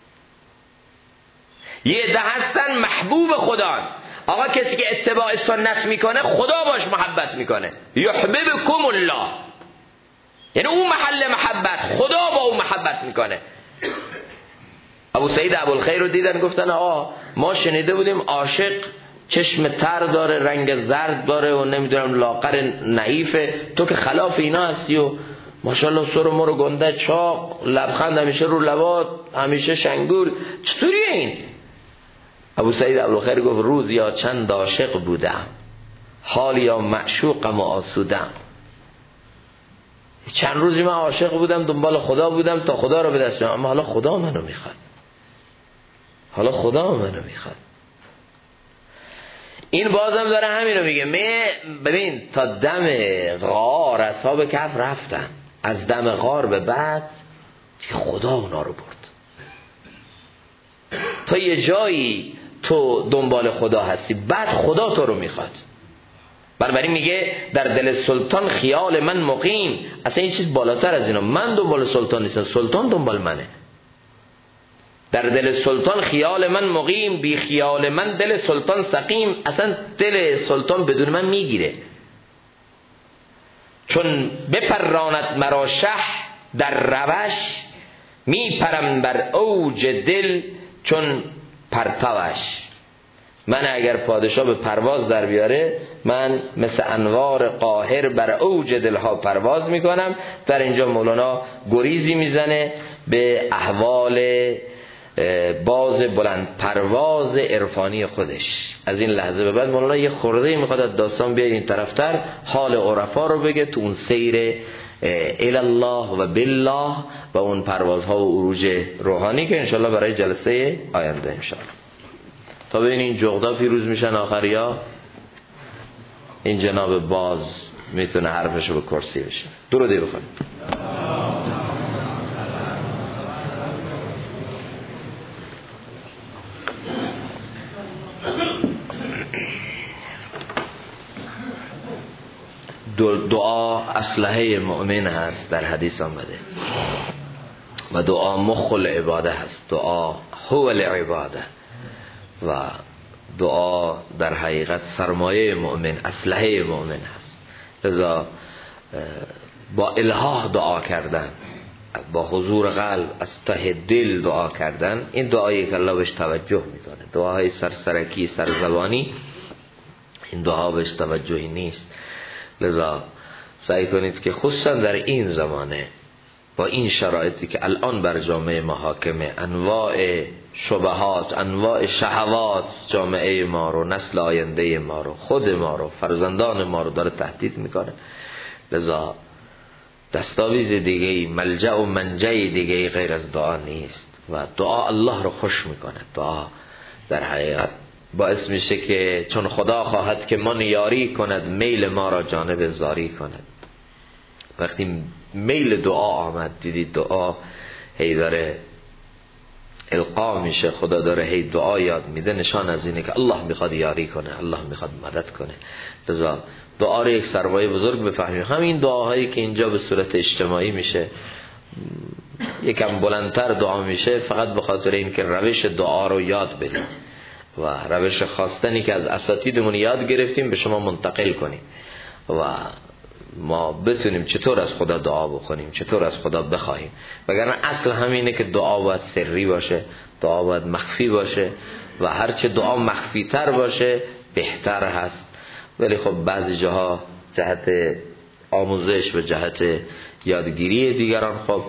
یه عده هستن محبوب خدا. آقا کسی که اتباع سنت میکنه خدا باش محبت میکنه. یحببکم الله، یعنی اون محل محبت، خدا با اون محبت میکنه. ابو سعید ابوالخیر رو دیدن گفتن آقا ما شنیده بودیم عاشق چشم تر داره، رنگ زرد داره و نمیدونم لاغر نحیفه، تو که خلاف اینا هستی و ماشاءالله سر و مر و گنده چاق، لبخند همیشه رو لبات، همیشه شنگول، چطوری این؟ ابو سعید ابوالخیر گفت روز یا چند عاشق بودم، حال یا معشوقم و آسودم. چند روزی من عاشق بودم، دنبال خدا بودم تا خدا رو به دست بیارم، اما حالا خدا منو میخواد، حالا خدا منو میخواد. این بازم داره همینو میگه. ببین تا دم غار اصحاب کهف رفتن، از دم غار به بعد خدا اونا رو برد. تا یه جایی تو دنبال خدا هستی، بعد خدا تو رو میخواد. بنابراین میگه در دل سلطان خیال من مقیم. اصلا یه چیز بالاتر از اینا، من دنبال سلطان نیستم، سلطان دنبال منه. در دل سلطان خیال من مقیم، بی خیال من دل سلطان سقیم. اصلا دل سلطان بدون من میگیره. چون بپراند مرا شه در روش، میپرم بر اوج دل چون پرتوش. من اگر پادشاه به پرواز در بیاره، من مثل انوار قاهر بر اوج دلها پرواز میکنم. در اینجا مولانا گریزی میزنه به احوال باز بلند پرواز عرفانی خودش. از این لحظه به بعد مولانا یه خورده میخواد از داستان بیاد این طرفتر، حال عرفا رو بگه تو اون سیر الله و بالله و اون پروازها و عروج روحانی که انشالله برای جلسه آینده انشالله. تا ببینین این جغدا پیروز میشن آخر یا این جناب باز میتونه حرفشو به کرسی بشه. درودی بخونیم. دعا اسلحه مؤمن هست، در حدیث آمده، و دعا مخ العباده هست. دعا هو العباده و دعا در حقیقت سرمایه مؤمن، اسلحه مؤمن هست. لذا با الها دعا کردن، با حضور قلب، از ته دل دعا کردن، این دعایی که الله بهش توجه میکنه. دعاهای سرسرکی سرزبانی این دعا بهش توجهی نیست. لذا سعی کنید که خصوصا در این زمانه با این شرایطی که الان بر جامعه ما حاکمه، انواع شبهات، انواع شهوات جامعه ما رو، نسل آینده ما رو، خود ما رو، فرزندان ما رو داره تهدید میکنه. لذا دستاویز دیگه، ملجأ و منجأ دیگه غیر از دعا نیست و دعا الله رو خوش میکنه. دعا در حقیقت باعث میشه که چون خدا خواهد که من یاری کند، میل ما را جانب زاری کند. وقتی میل دعا آمد، دیدید دعا هی داره القا میشه، خدا داره هی دعا یاد میده، نشان از اینه که الله میخواد یاری کنه، الله میخواد مدد کنه. لذا دعا رو یک سرمایه بزرگ بفهمیم. همین دعاهایی که اینجا به صورت اجتماعی میشه، یکم بلندتر دعا میشه، فقط به خاطر این که روش دعا رو یاد بدیم و روش خواستنی که از اساتیدمون یاد گرفتیم به شما منتقل کنیم و ما بتونیم چطور از خدا دعا بکنیم، چطور از خدا بخواهیم. وگرنه اصل همینه که دعا باید سری باشه، دعا باید مخفی باشه و هرچه دعا مخفی تر باشه بهتر هست. ولی خب بعضی جاها جهت آموزش و جهت یادگیری دیگران خب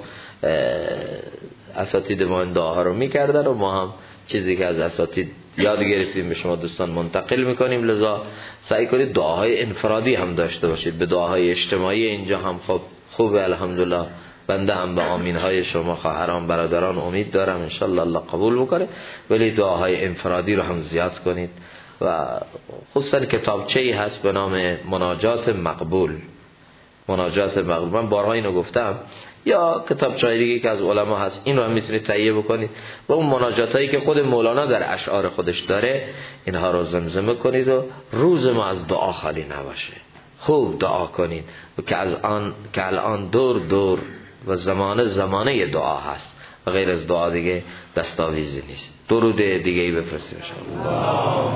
اساتید ما این دعاها رو میکردن و ما هم چیزی که از اساتید یاد گرفتیم به شما دوستان منتقل میکنیم. لذا سعی کنید دعاهای انفرادی هم داشته باشید. به دعاهای اجتماعی اینجا هم خب خوبه، الحمدلله. بنده هم به آمینهای شما خواهران برادران امید دارم، انشالله الله قبول بکنه. ولی دعاهای انفرادی رو هم زیاد کنید و خصوصا کتابچه‌ای هست به نام مناجات مقبول. مناجات مقبول، من بارها اینو گفتم، یا کتابچه‌ای دیگه که از علما هست، این رو هم میتونید تهیه بکنید و اون مناجاتایی که خود مولانا در اشعار خودش داره اینها رو زمزمه کنید و روز ما از دعا خالی نباشه. خوب دعا کنید و که الان دور و زمانه دعا هست و غیر از دعا دیگه دستاویزی نیست. درود دیگه بفرستید انشاءالله.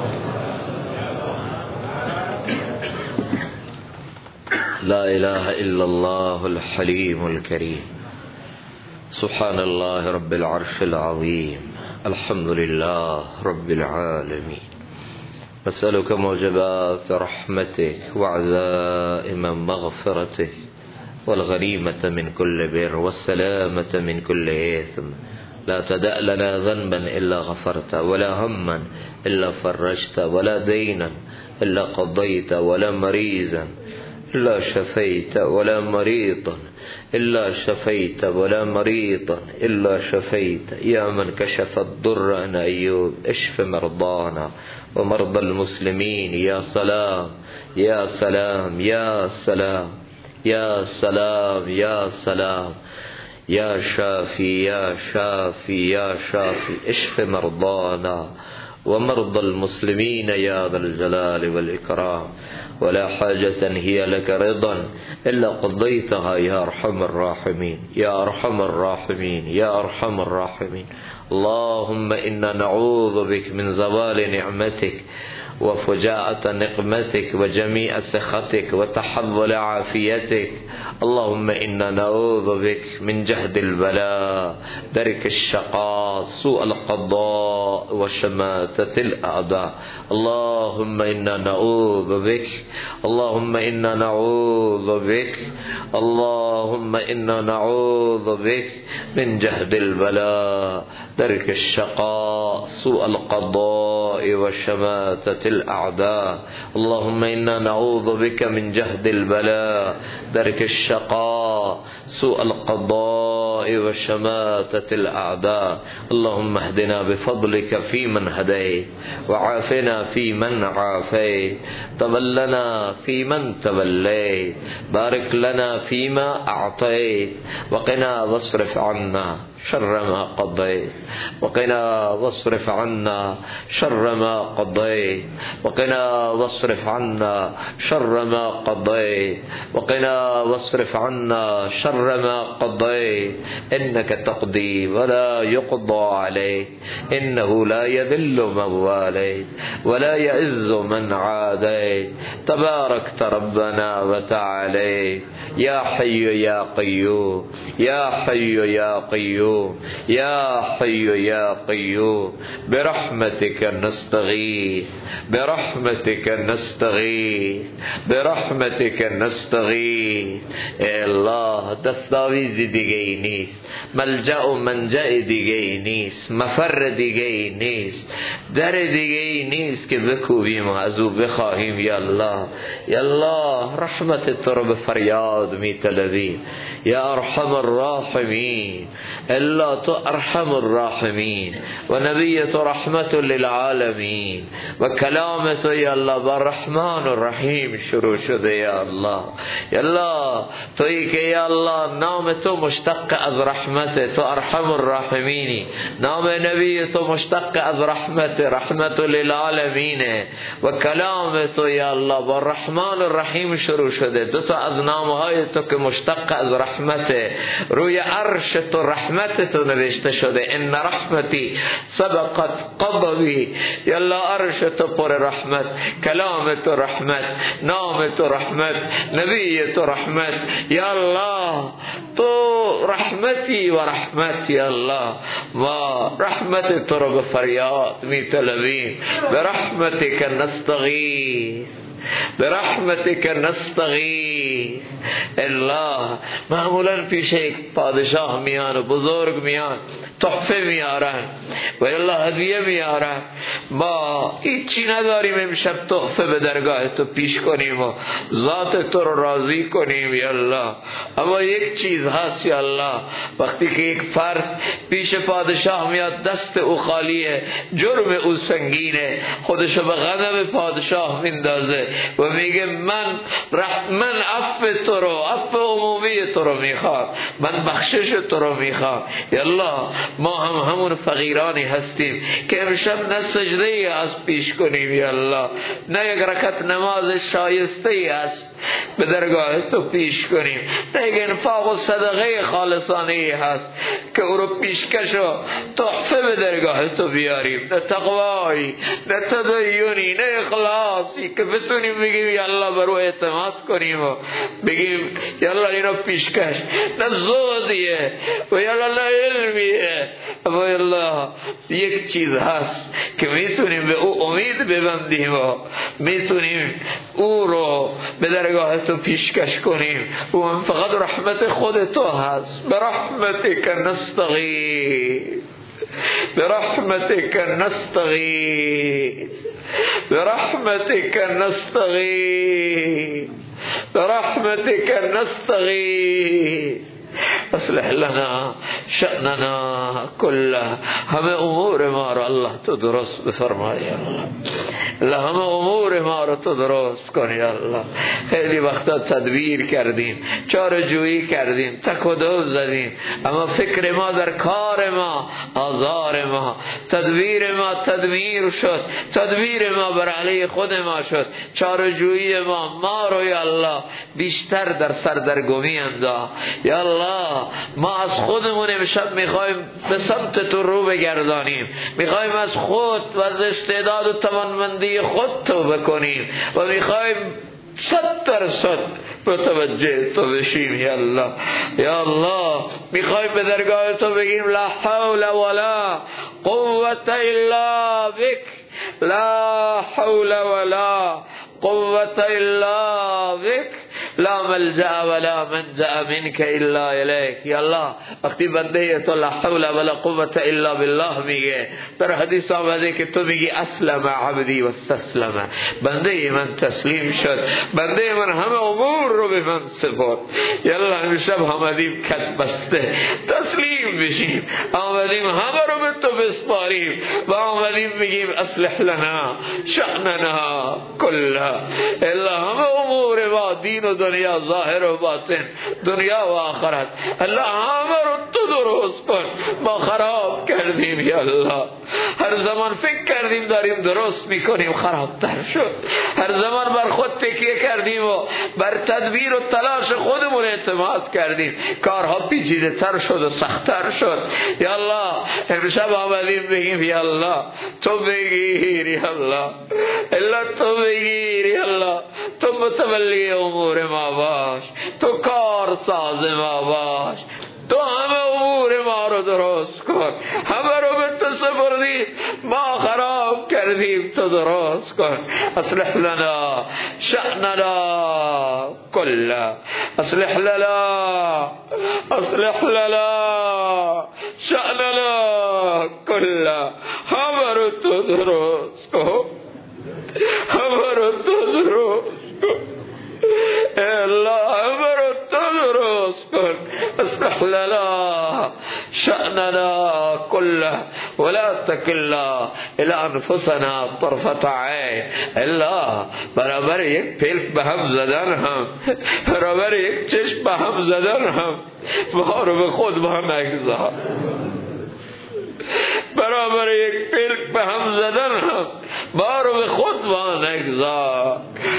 لا اله الا الله الحليم الكريم سبحان الله رب العرش العظيم الحمد لله رب العالمين أسألك موجبات رحمته وعزائم مغفرته والغريمة من كل بر والسلامة من كل إثم. لا تدع لنا ذنبا إلا غفرت ولا هما إلا فرجت ولا دينا إلا قضيت ولا مريضا إلا شفيت ولا مريضا إلا شفيت ولا مريضا إلا شفيت. يا من كشف الضر عن أيوب اشف مرضانا ومرضى المسلمين. يا سلام يا سلام يا سلام يا سلام يا سلام يا شافي يا شافي يا شافي اشف مرضانا ومرضى المسلمين يا ذا الجلال والإكرام. ولا حاجة هي لك رضا إلا قضيتها يا أرحم الراحمين يا أرحم الراحمين يا أرحم الراحمين. اللهم إنا نعوذ بك من زوال نعمتك وفجاءة نقمتك وجميع سخطك وتحول عافيتك. اللهم إنا نعوذ بك من جهد البلاء درك الشقاء سوء القضاء وشماتة الأعداء. اللهم إنا نعوذ بك، اللهم إنا نعوذ بك، اللهم إنا نعوذ بك من جهد البلاء درك الشقاء سوء القضاء وشماتة الأعداء. اللهم إنا نعوذ بك من جهد البلاء درك الشقاء سوء القضاء وشماتة الأعداء. اللهم اهدنا بفضلك فيمن هديت، وعافنا فيمن عافيت، تولنا فيمن توليت، بارك لنا فيما أعطيت، وقنا واصرف عنا شر ما قضيت، وقنا واصرف عنا شر ما قضيت، وقنا واصرف عنا شر ما قضيت، وقنا واصرف عنا شر ما قضيت. إنك تقضي ولا يقضى عليك، إنه لا يذل من واليت ولا يعز من عاديت، تباركت ربنا وتعالى. يا حي يا قيوم، يا حي يا قيوم، يا حي يا قيوم، برحمتك نستغيث، برحمتك نستغيث، برحمتك نستغيث. ای الله دستاویزی دیگه ای نیست، ملجأ و منجأ دیگه ای نیست، مفر دیگه ای نیست، در دیگه ای نیست که بکوبیم و از او بخواهیم. یا الله، یا الله رحمت تو رو به فریاد می طلبیم. یا ارحم الراحمین، الا تو ارحم الراحمین و نبی تو رحمت للعالمین و کلام تو یا الله با رحمان و رحیم شروع شده. یا الله، یا الله تویی که یا الله نام تو مشتق از رحمت، تو ارحم الراحمینی، نام نبی تو مشتق از رحمت، رحمت للعالمین و کلام تو یا الله با رحمان و رحیم شروع شده. دو تا از نامهای تو که مشتق از رحمت روی عرش تو رحمت تو نوشته شده. ان رحمتی سبقت غضبی. یا الله عرش تو پر رحمت، کلام تو رحمت، نام تو رحمت، نبی تو رحمت. یا الله تو رحمتی و رحمت. یا الله ما رحمت تو رو به فریاد می طلبیم. برحمتک نستغیث، برحمتک نستغیث. الله معمولا پیش یک پادشاه میان و بزرگ میان تحفه میارن و الله هدیه میارن. ما هیچی نداریم امشب تحفه به درگاه تو پیش کنیم و ذات تو رو راضی کنیم. یا الله اما یک چیز هست یا الله، وقتی که یک فرد پیش پادشاه میاد دست او خالیه، جرم او سنگینه، خودشو به غضب پادشاه میندازه و میگه من عفو تو رو، عفو عمومی تو رو میخوام، من بخشش تو رو میخوام. یا الله ما هم همون فقیرانی هستیم که امشب نه سجده ای از پیش کنیم یا الله، نه یک رکعت نماز شایسته ای است به درگاه تو پیش کنیم، نه یک انفاق و صدقه خالصانه ای هست که او رو پیشکش و تحفه به درگاه تو بیاریم، نه تقوایی، نه تدیونی، نه اخلاصی که بتونیم بگیم یا الله بر او اعتماد کنیم و بگیم یا الله اینو پیشکش، نه زودیه و یا الله علمیه. اما یا الله یک چیز هست که میتونیم به او امید ببندیم و میتونیم او رو به درگاه تو پیشکش کنیم، و هم فقط رحمت خود تو هست. برحمتک نستغیث، برحمتک نستغیث، برحمتک نستغیث، برحمتک نستغیث. اصلح لنا شأننا كله. همه امور ما را الله تو درست بفرمای الله، همه امور ما را تو درست کن یا الله. خیلی وقتا تدبیر کردیم، چاره‌جویی کردیم، تک و دو زدیم، اما فکر ما در کار ما آزار ما، تدبیر ما تدمیر شد، تدبیر ما بر علیه خود ما شد، چاره‌جویی ما رو یا الله بیشتر در سردرگمی انداخت. یا الله ما از خودمون امشب میخوایم به سمت تو رو بگردانیم، میخوایم از خود و از استعداد و توانمندی خود توبه کنیم و میخوایم 100% متوجه تو بشیم. یا الله یا الله، میخوایم به درگاه تو بگیم لا حول ولا قوة الا بک، لا حول ولا قوة الا بک، لا ملجأ ولا منجأ منك الا الیک. یا الله وقتی بنده تو لا حول ولا قوة الا بالله میگه، در حدیث آمده که تو میگی اسلم عبدی و استسلم، بنده من تسلیم شد، بنده من همه امور رو به من سپرد. یا الله امشب آمدیم کت بسته تسلیم بشیم، آمدیم همه رو به تو بسپاریم و آمدیم بگیم اصلح لنا شأننا کله. الله همه امور ما، دین و دنیا، ظاهر و باطن، دنیا و آخرت، الله همه رو تو درست کن. ما خراب کردیم یا الله، هر زمان فکر کردیم داریم درست میکنیم خرابتر شد، هر زمان بر خود تکیه کردیم و بر تدبیر و تلاش خودمون اعتماد کردیم، کارها پیچیده تر شد و سختتر شد. یا الله امشب آمدیم بگیم یا الله تو بگیر، یا الله الا تو بگیر، یا الله تو متولی امور ما باش، تو کار ساز ما باش، تو همه امور ما رو درست کن، همه رو به تو سپردیم، ما خراب کردیم تو درست کن. اصلح لنا شأننا کله، اصلح لنا اصلح لنا شأننا کله، همه رو تو درست کن، همه رو تو درست کن. الله همه رو تو درست کن. اصلح لنا شأننا كله ولا تكلنا الى انفسنا طرفة عين. الله برابر یک پلک به هم زدن هم، برابر یک چشم به هم زدن هم ما رو به خود با هم نگذار، برابر یک پلک به هم زدن هم ما رو به خود با نگذار.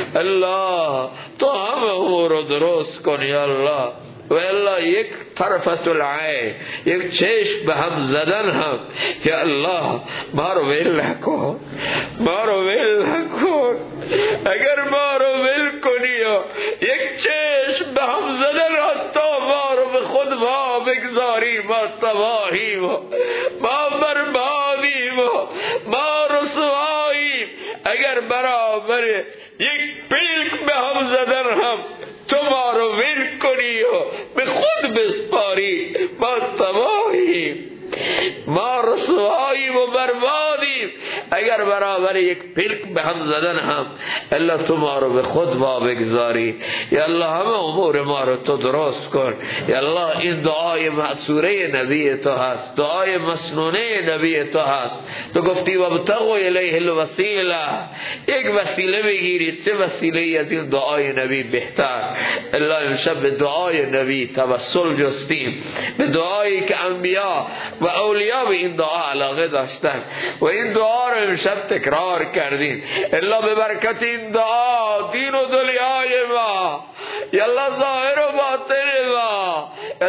الله تو همه امور رو درست کن یا الله. و الله یک طرفت العین، یک چشم به هم زدن هم یا الله ما رو ول نکن، ما رو ول نکن. اگر ما رو ول کنی و یک چشم به هم زدن حتی ما رو به خود ما بگذاری، ما تباهیم و ما بربادیم و ما رسواییم. اگر برابر یک پلک به هم زدن هم تو ما رو ول کنی و به خود بسپاری، ما تباهیم، ما رسواییم و بربادیم. اگر برابر یک پلک به هم زدن هم الله تو ما رو به خود وا بگذاری. یا الله همه امور ما رو تو درست کن. یا الله این دعای معصوره نبی تو هست، دعای مسنونه نبی تو هست. تو گفتی وابتغوا الیه الوسیله، یک وسیله بگیرید. چه وسیله از این دعای نبی بهتر؟ الله امشب به دعای نبی توسل جستیم، به دعایی که انبیا و اولیاء به این دعا علاقه داشتن و این دعا رو امشب تکرار کردیم. الله به برکت این دعا دین و دنیای ما، یا الله ظاهر و باطن ما،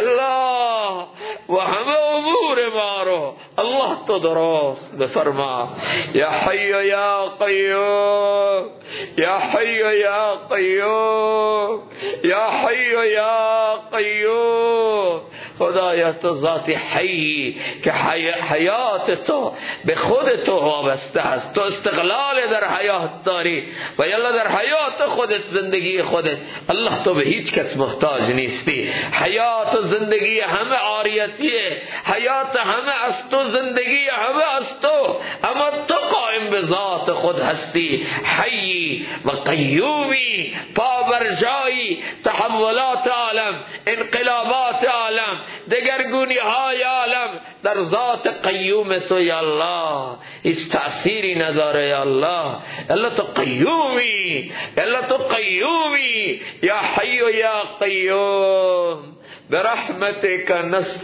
الله و همه امور ما رو الله تو درست بفرما. یا حی یا قیوم، یا حی یا قیوم، یا حی یا قیوم. خدایا تو ذات حی که حیات تو به خود تو وابسته است، تو استقلال در حیات داری و یالله در حیات خودت، زندگی خودت الله تو به هیچ کس محتاج نیستی. حیات و زندگی همه عاریتیه، حیات همه از تو، زندگی همه از تو، اما تو قائم به ذات خود هستی، حی و قیومی، پابرجایی تحولات عالم، انقلابات عالم، دگرگونی های عالم در ذات قیوم تو یا الله هیچ تأثیری نداره. یا الله الله تو قیومی، الله تو قیومی، یا حی و یا قیوم. برحمتک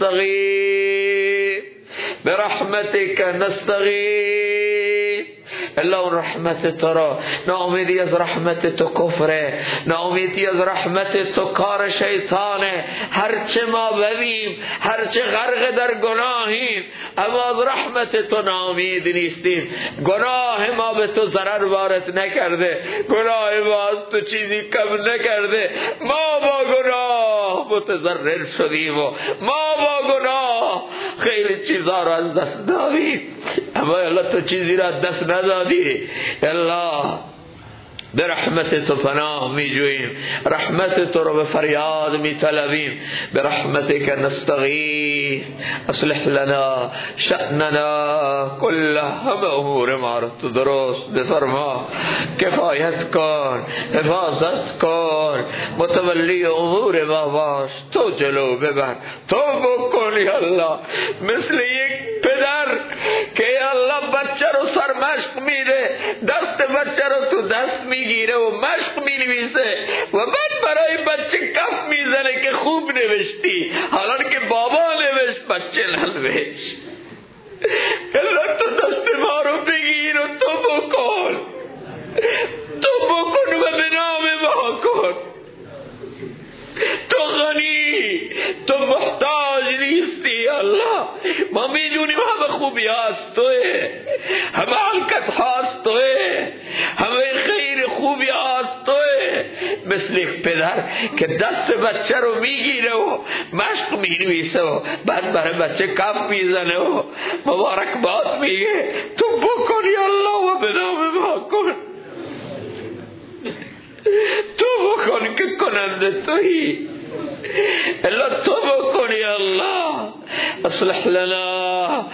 نستغیث، برحمتک نستغیث، الله اون رحمت تو را، ناامیدی از رحمت تو کفره، ناامیدی از رحمت تو کار شیطانه. هرچه ما ببینیم، هرچه غرق در گناهیم، اما از رحمت تو ناامید نیستیم. گناه ما به تو ضرر وارد نکرده، گناه ما از تو چیزی کم نکرده. ما با گناه متضرر شدیم و ما با گناه خیلی چیزا رو از دست دادیم، اما الله تو چیزی را از دست ندادی. الله به رحمت تو پناه می جوییم، رحمت تو رو به فریاد می طلبیم. به رحمتک نستغیث اصلح لنا شأننا كله، همه امور ما رو تو درست بفرما، کفایت کن، حفاظت کن، متولی امور ما باش، تو جلو ببر، تو بکن یا الله. مثل یک پدر که یا الله بچه رو سرمشق میده، دست بچه رو تو دست میگیره و مشق مینویسه و بعد برای بچه کف میزنه که خوب نوشتی، حالا که بابا نوشت بچه ننوشت. الله تو دست ما رو بگیر و تو بکن، تو بکن و به نام ما کن. تو غنی، تو محتاج نیستی الله. ما میدونیم همه خوبی هست توه، همه حلقت هست توه، همه خیر خوبی هست توه. مثل یک پدر که دست بچه رو میگیره و مشق مینویسه و بعد برای بچه کف میزنه و مبارکباد میگه. تو بکن یا الله و به نام ما کن، تو بکن که کننده تویی. الا تو بکن یا الله. اصلح لنا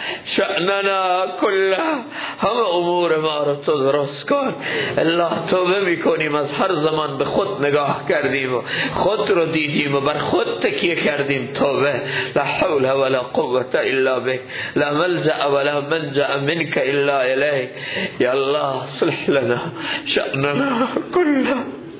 شأننا كله، همه امور ما رو تو درست کن. الله توبه میکنیم از هر زمان به خود نگاه کردیم و خود رو دیدیم و بر خود تکیه کردیم. توبه. لا حول ولا قوة الا بك، لا ملجأ ولا منجأ منك الا الیک. یا الله اصلح لنا شأننا كله،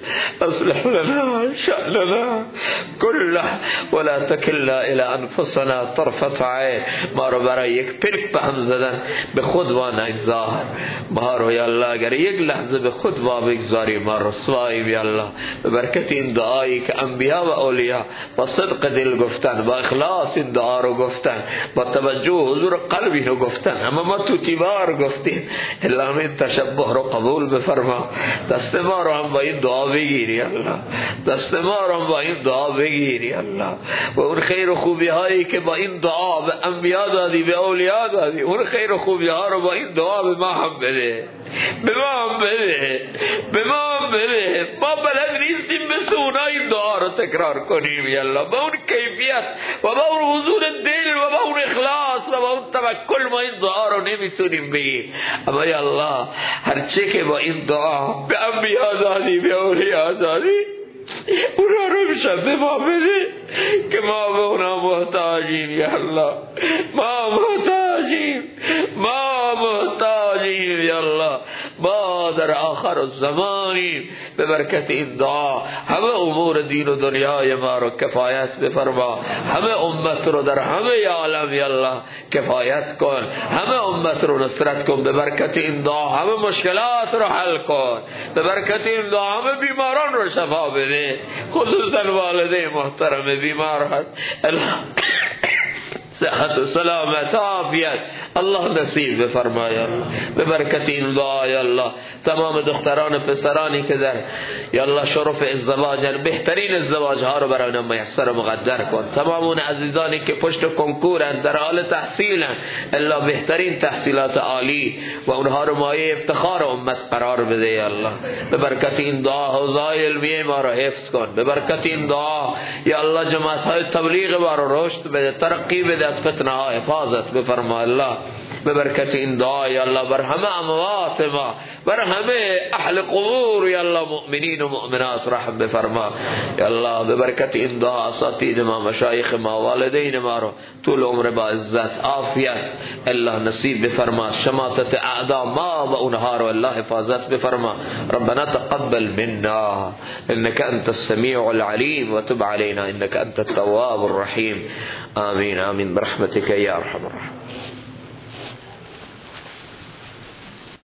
اصلح لنا شأننا كله ولا تكلنا الى انفسنا طرفة عین. ما رو برای یک پلک به هم زدن به خود وا نگذار. ما رو یا الله اگر یک لحظه به خود وا بگذاری ما رسواییم یا الله. به برکت این دعایی که انبیا و اولیاء با صدق دل گفتن، با اخلاص این دعا رو گفتن، با توجه و حضور قلبی رو گفتن، اما ما تو تیبار گفتیم. الله این تشبه رو قبول بفرما. دست ما رو هم با این دعا بگیری الله، دست ما رو با این دعا بگیری الله. و اون خیر و خوبی هایی که با این دعا به انبیا دادی، به اولیاء دادی، اون خیر و خوبی ها رو با این دعا به ما هم بده، به ما هم بده، به ما هم بده. ما بلد نیستیم مثل اونا این دعا رو تکرار کنیم یا الله، با اون کیفیت و با اون حضور دل و با اون اخلاص و با اون توکل ما این دعا رو نمیتونیم بگیم. اما یا الله هرچه که با این دعا به انبیا دادی، به اولیاء دادی، اونا رو بشن به ما بده که ما به اونا محتاجیم یا الله. ما محتاجیم، ما محتاجیم یا الله. ما در آخر الزمانیم. به برکت این دعا همه امور دین و دنیای ما رو کفایت بفرما. همه امت رو در همه عالم یا الله کفایت کن، همه امت رو نصرت کن. به برکت این دعا همه مشکلات رو حل کن. به برکت این دعا همه بیماران رو شفا بده، خصوصا والده محترم بیمار هست. صحت و سلامت عافیت الله نصیب بفرمای الله. به برکت این دعا یا الله تمام دختران پسرانی که در یا الله شرف ازدواجن، بهترین ازدواج ها رو برای اونها میسر و مقدر کن. تمام اون عزیزانی که پشت کنکورن، در حال تحصیلن، الله بهترین تحصیلات عالی و اونها رو مایه افتخار امت قرار بده یا الله. به برکت این دعا حوزه‌های علمیه ما رو حفظ کن. به برکت این دعا یا الله جماعت های تبلیغ ما رو رشد بده، ترقی بده، از فتنه ها حفاظت بفرما الله. به برکت این دعا یا الله بر همه اموات ما، بر همه اهل قبور یا الله مؤمنین و مؤمنات رحم بفرما یا الله. به برکت این دعا اساتید ما، مشایخ ما، والدین ما رو طول عمر با عزت عافیت الله نصیب بفرما. شماتت اعدا ما و اونها رو الله حفاظت بفرما. ربنا تقبل منا انك انت السميع العليم وتب علينا انك انت التواب الرحيم. آمين آمين برحمتك يا ارحم الراحمين.